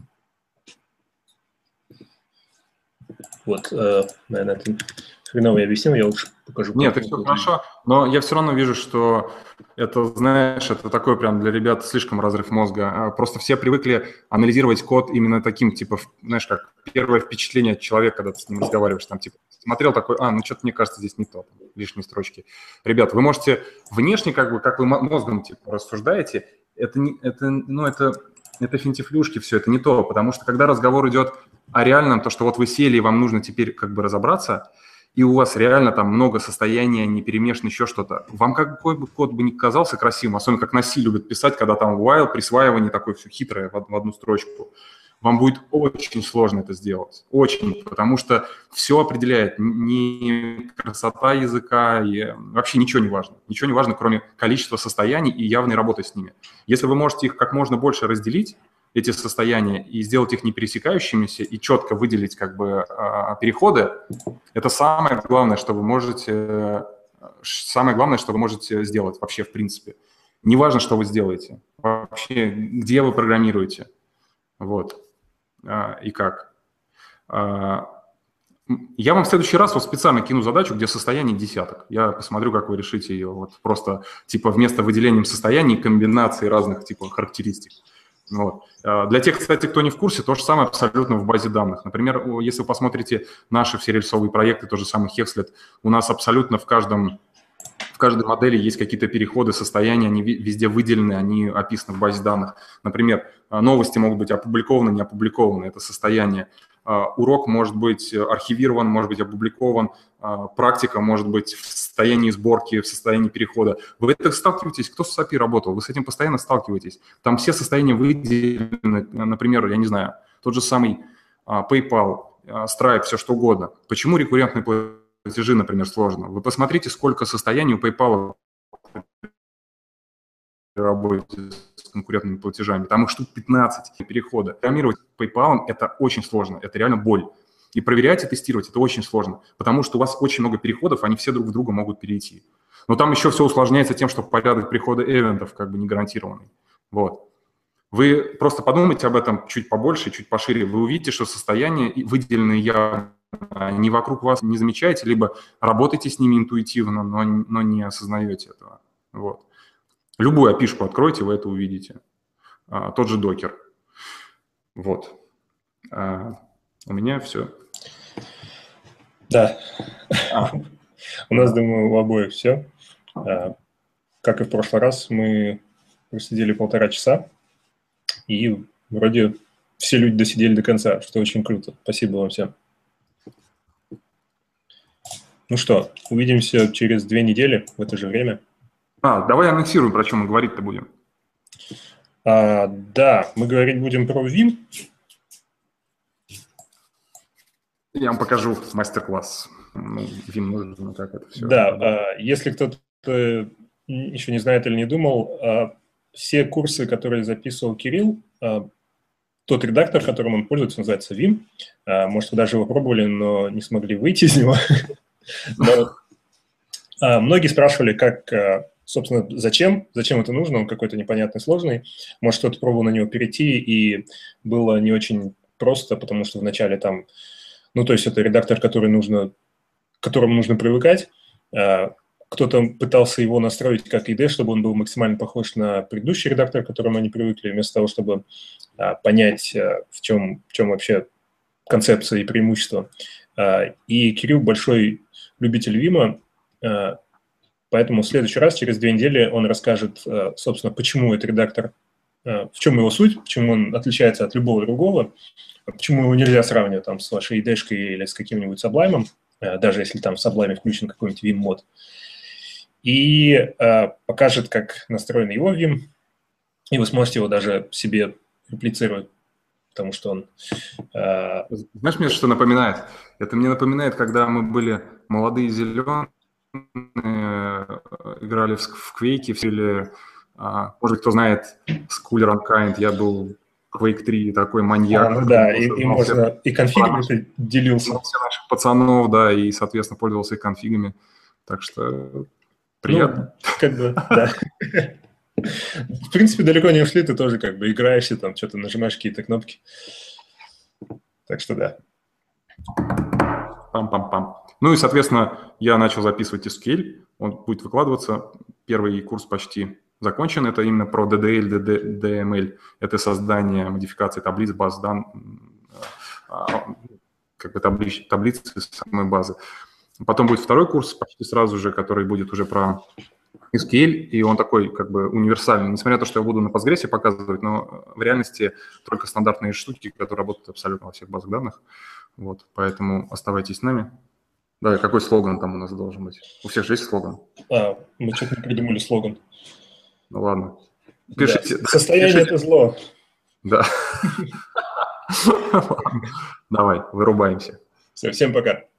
Вот, э, наверное, это хреново я объяснил, я лучше покажу. Нет, это все хорошо, но я все равно вижу, что это, знаешь, это такой прям для ребят слишком разрыв мозга. Просто все привыкли анализировать код именно таким, типа, знаешь, как первое впечатление от человека, когда ты с ним разговариваешь, там, типа, смотрел такой, а, ну, что-то, мне кажется, здесь не то, лишние строчки. Ребят, вы можете внешне, как бы, как вы мозгом, типа, рассуждаете, это, не, это, ну, это, это финтифлюшки все, это не то, потому что когда разговор идет о реальном, то, что вот вы сели, и вам нужно теперь, как бы, разобраться, и у вас реально там много состояния, не перемешано еще что-то. Вам какой бы код бы ни казался красивым, особенно как на C любят писать, когда там while, присваивание такое все хитрое в одну строчку, вам будет очень сложно это сделать. Очень, потому что все определяет не красота языка, и вообще ничего не важно. Ничего не важно, кроме количества состояний и явной работы с ними. Если вы можете их как можно больше разделить, эти состояния, и сделать их не пересекающимися, и четко выделить как бы переходы, это самое главное, что вы можете, самое главное, что вы можете сделать вообще в принципе. Не важно, что вы сделаете, вообще, где вы программируете, вот, и как. Я вам в следующий раз вот специально кину задачу, где состояние десяток. Я посмотрю, как вы решите ее. Вот просто типа вместо выделения состояний комбинации разных типа характеристик. Вот. Для тех, кстати, кто не в курсе, то же самое абсолютно в базе данных. Например, если вы посмотрите наши все рельсовые проекты, тот же самый Hexlet, у нас абсолютно в каждом, в каждой модели есть какие-то переходы, состояния, они везде выделены, они описаны в базе данных. Например, новости могут быть опубликованы, не опубликованы, это состояние. урок может быть архивирован, может быть опубликован, практика может быть в состоянии сборки, в состоянии перехода. Вы это сталкиваетесь, кто с эс эй пи работал, вы с этим постоянно сталкиваетесь. Там все состояния выделены, например, я не знаю, тот же самый PayPal, Stripe, все что угодно. Почему рекуррентные платежи, например, сложно? Вы посмотрите, сколько состояний у PayPal работе с конкурентными платежами. Там их штук пятнадцать перехода. Программировать PayPal – это очень сложно, это реально боль. И проверять и тестировать – это очень сложно, потому что у вас очень много переходов, они все друг в друга могут перейти. Но там еще все усложняется тем, что порядок перехода эвентов как бы не гарантированный. Вот. Вы просто подумайте об этом чуть побольше, чуть пошире. Вы увидите, что состояния, выделенные явно, они вокруг вас не замечаете, либо работаете с ними интуитивно, но, но не осознаете этого. Вот. Любую эй пи ай-шку откройте, вы это увидите. А, тот же докер. Вот. А, у меня все. Да. А. У нас, думаю, у обоих все. А, как и в прошлый раз, мы просидели полтора часа, и вроде все люди досидели до конца, что очень круто. Спасибо вам всем. Ну что, увидимся через две недели в это же время. А, давай анонсируем, про что мы говорить-то будем. А, да, мы говорить будем про Vim. Я вам покажу мастер-класс. Ну, Vim нужно, как это все. Да, а, если кто-то еще не знает или не думал, а, все курсы, которые записывал Кирилл, а, тот редактор, которым он пользуется, называется Vim. А, может, вы даже его пробовали, но не смогли выйти из него. Но, а, многие спрашивали, как... Собственно, зачем? Зачем это нужно? Он какой-то непонятный, сложный. Может, кто-то пробовал на него перейти, и было не очень просто, потому что вначале там... Ну, то есть это редактор, который нужно, к которому нужно привыкать. Кто-то пытался его настроить как ай ди, чтобы он был максимально похож на предыдущий редактор, к которому они привыкли, вместо того, чтобы понять, в чем, в чем вообще концепция и преимущества. И Кирилл большой любитель Vim. Поэтому в следующий раз, через две недели, он расскажет, собственно, почему этот редактор, в чем его суть, почему он отличается от любого другого, почему его нельзя сравнивать там, с вашей ай ди-шкой или с каким-нибудь Sublime, даже если там в Sublime включен какой-нибудь Vim-мод. И покажет, как настроен его Vim, и вы сможете его даже себе реплицировать, потому что он... Знаешь, мне что напоминает? Это мне напоминает, когда мы были молодые зеленые, играли в Quake, или, а, может, кто знает, с Cooler Unkind, я был Quake три такой маньяк. А, ну да, и, и можно, и конфигами ты делился. Все наших пацанов, да, и, соответственно, пользовался и конфигами, так что приятно. Ну, как бы, да. В принципе, далеко не ушли, ты тоже как бы играешься, там, что-то нажимаешь какие-то кнопки. Так что да. Пам-пам-пам. Ну и, соответственно, я начал записывать эс кью эль, он будет выкладываться. Первый курс почти закончен, это именно про ди ди эл, ди эм эл, это создание, модификация таблиц, баз данных, как бы таблиц, таблицы самой базы. Потом будет второй курс, почти сразу же, который будет уже про эс кью эль, и он такой как бы универсальный. Несмотря на то, что я буду на Postgres показывать, но в реальности только стандартные штуки, которые работают абсолютно во всех базах данных. Вот, поэтому оставайтесь с нами. Да, какой слоган там у нас должен быть? У всех же есть слоган? А, мы что-то не придумали слоган. Ну ладно. Пишите. Да. Состояние – это зло. Да. Давай, вырубаемся. Все, всем пока.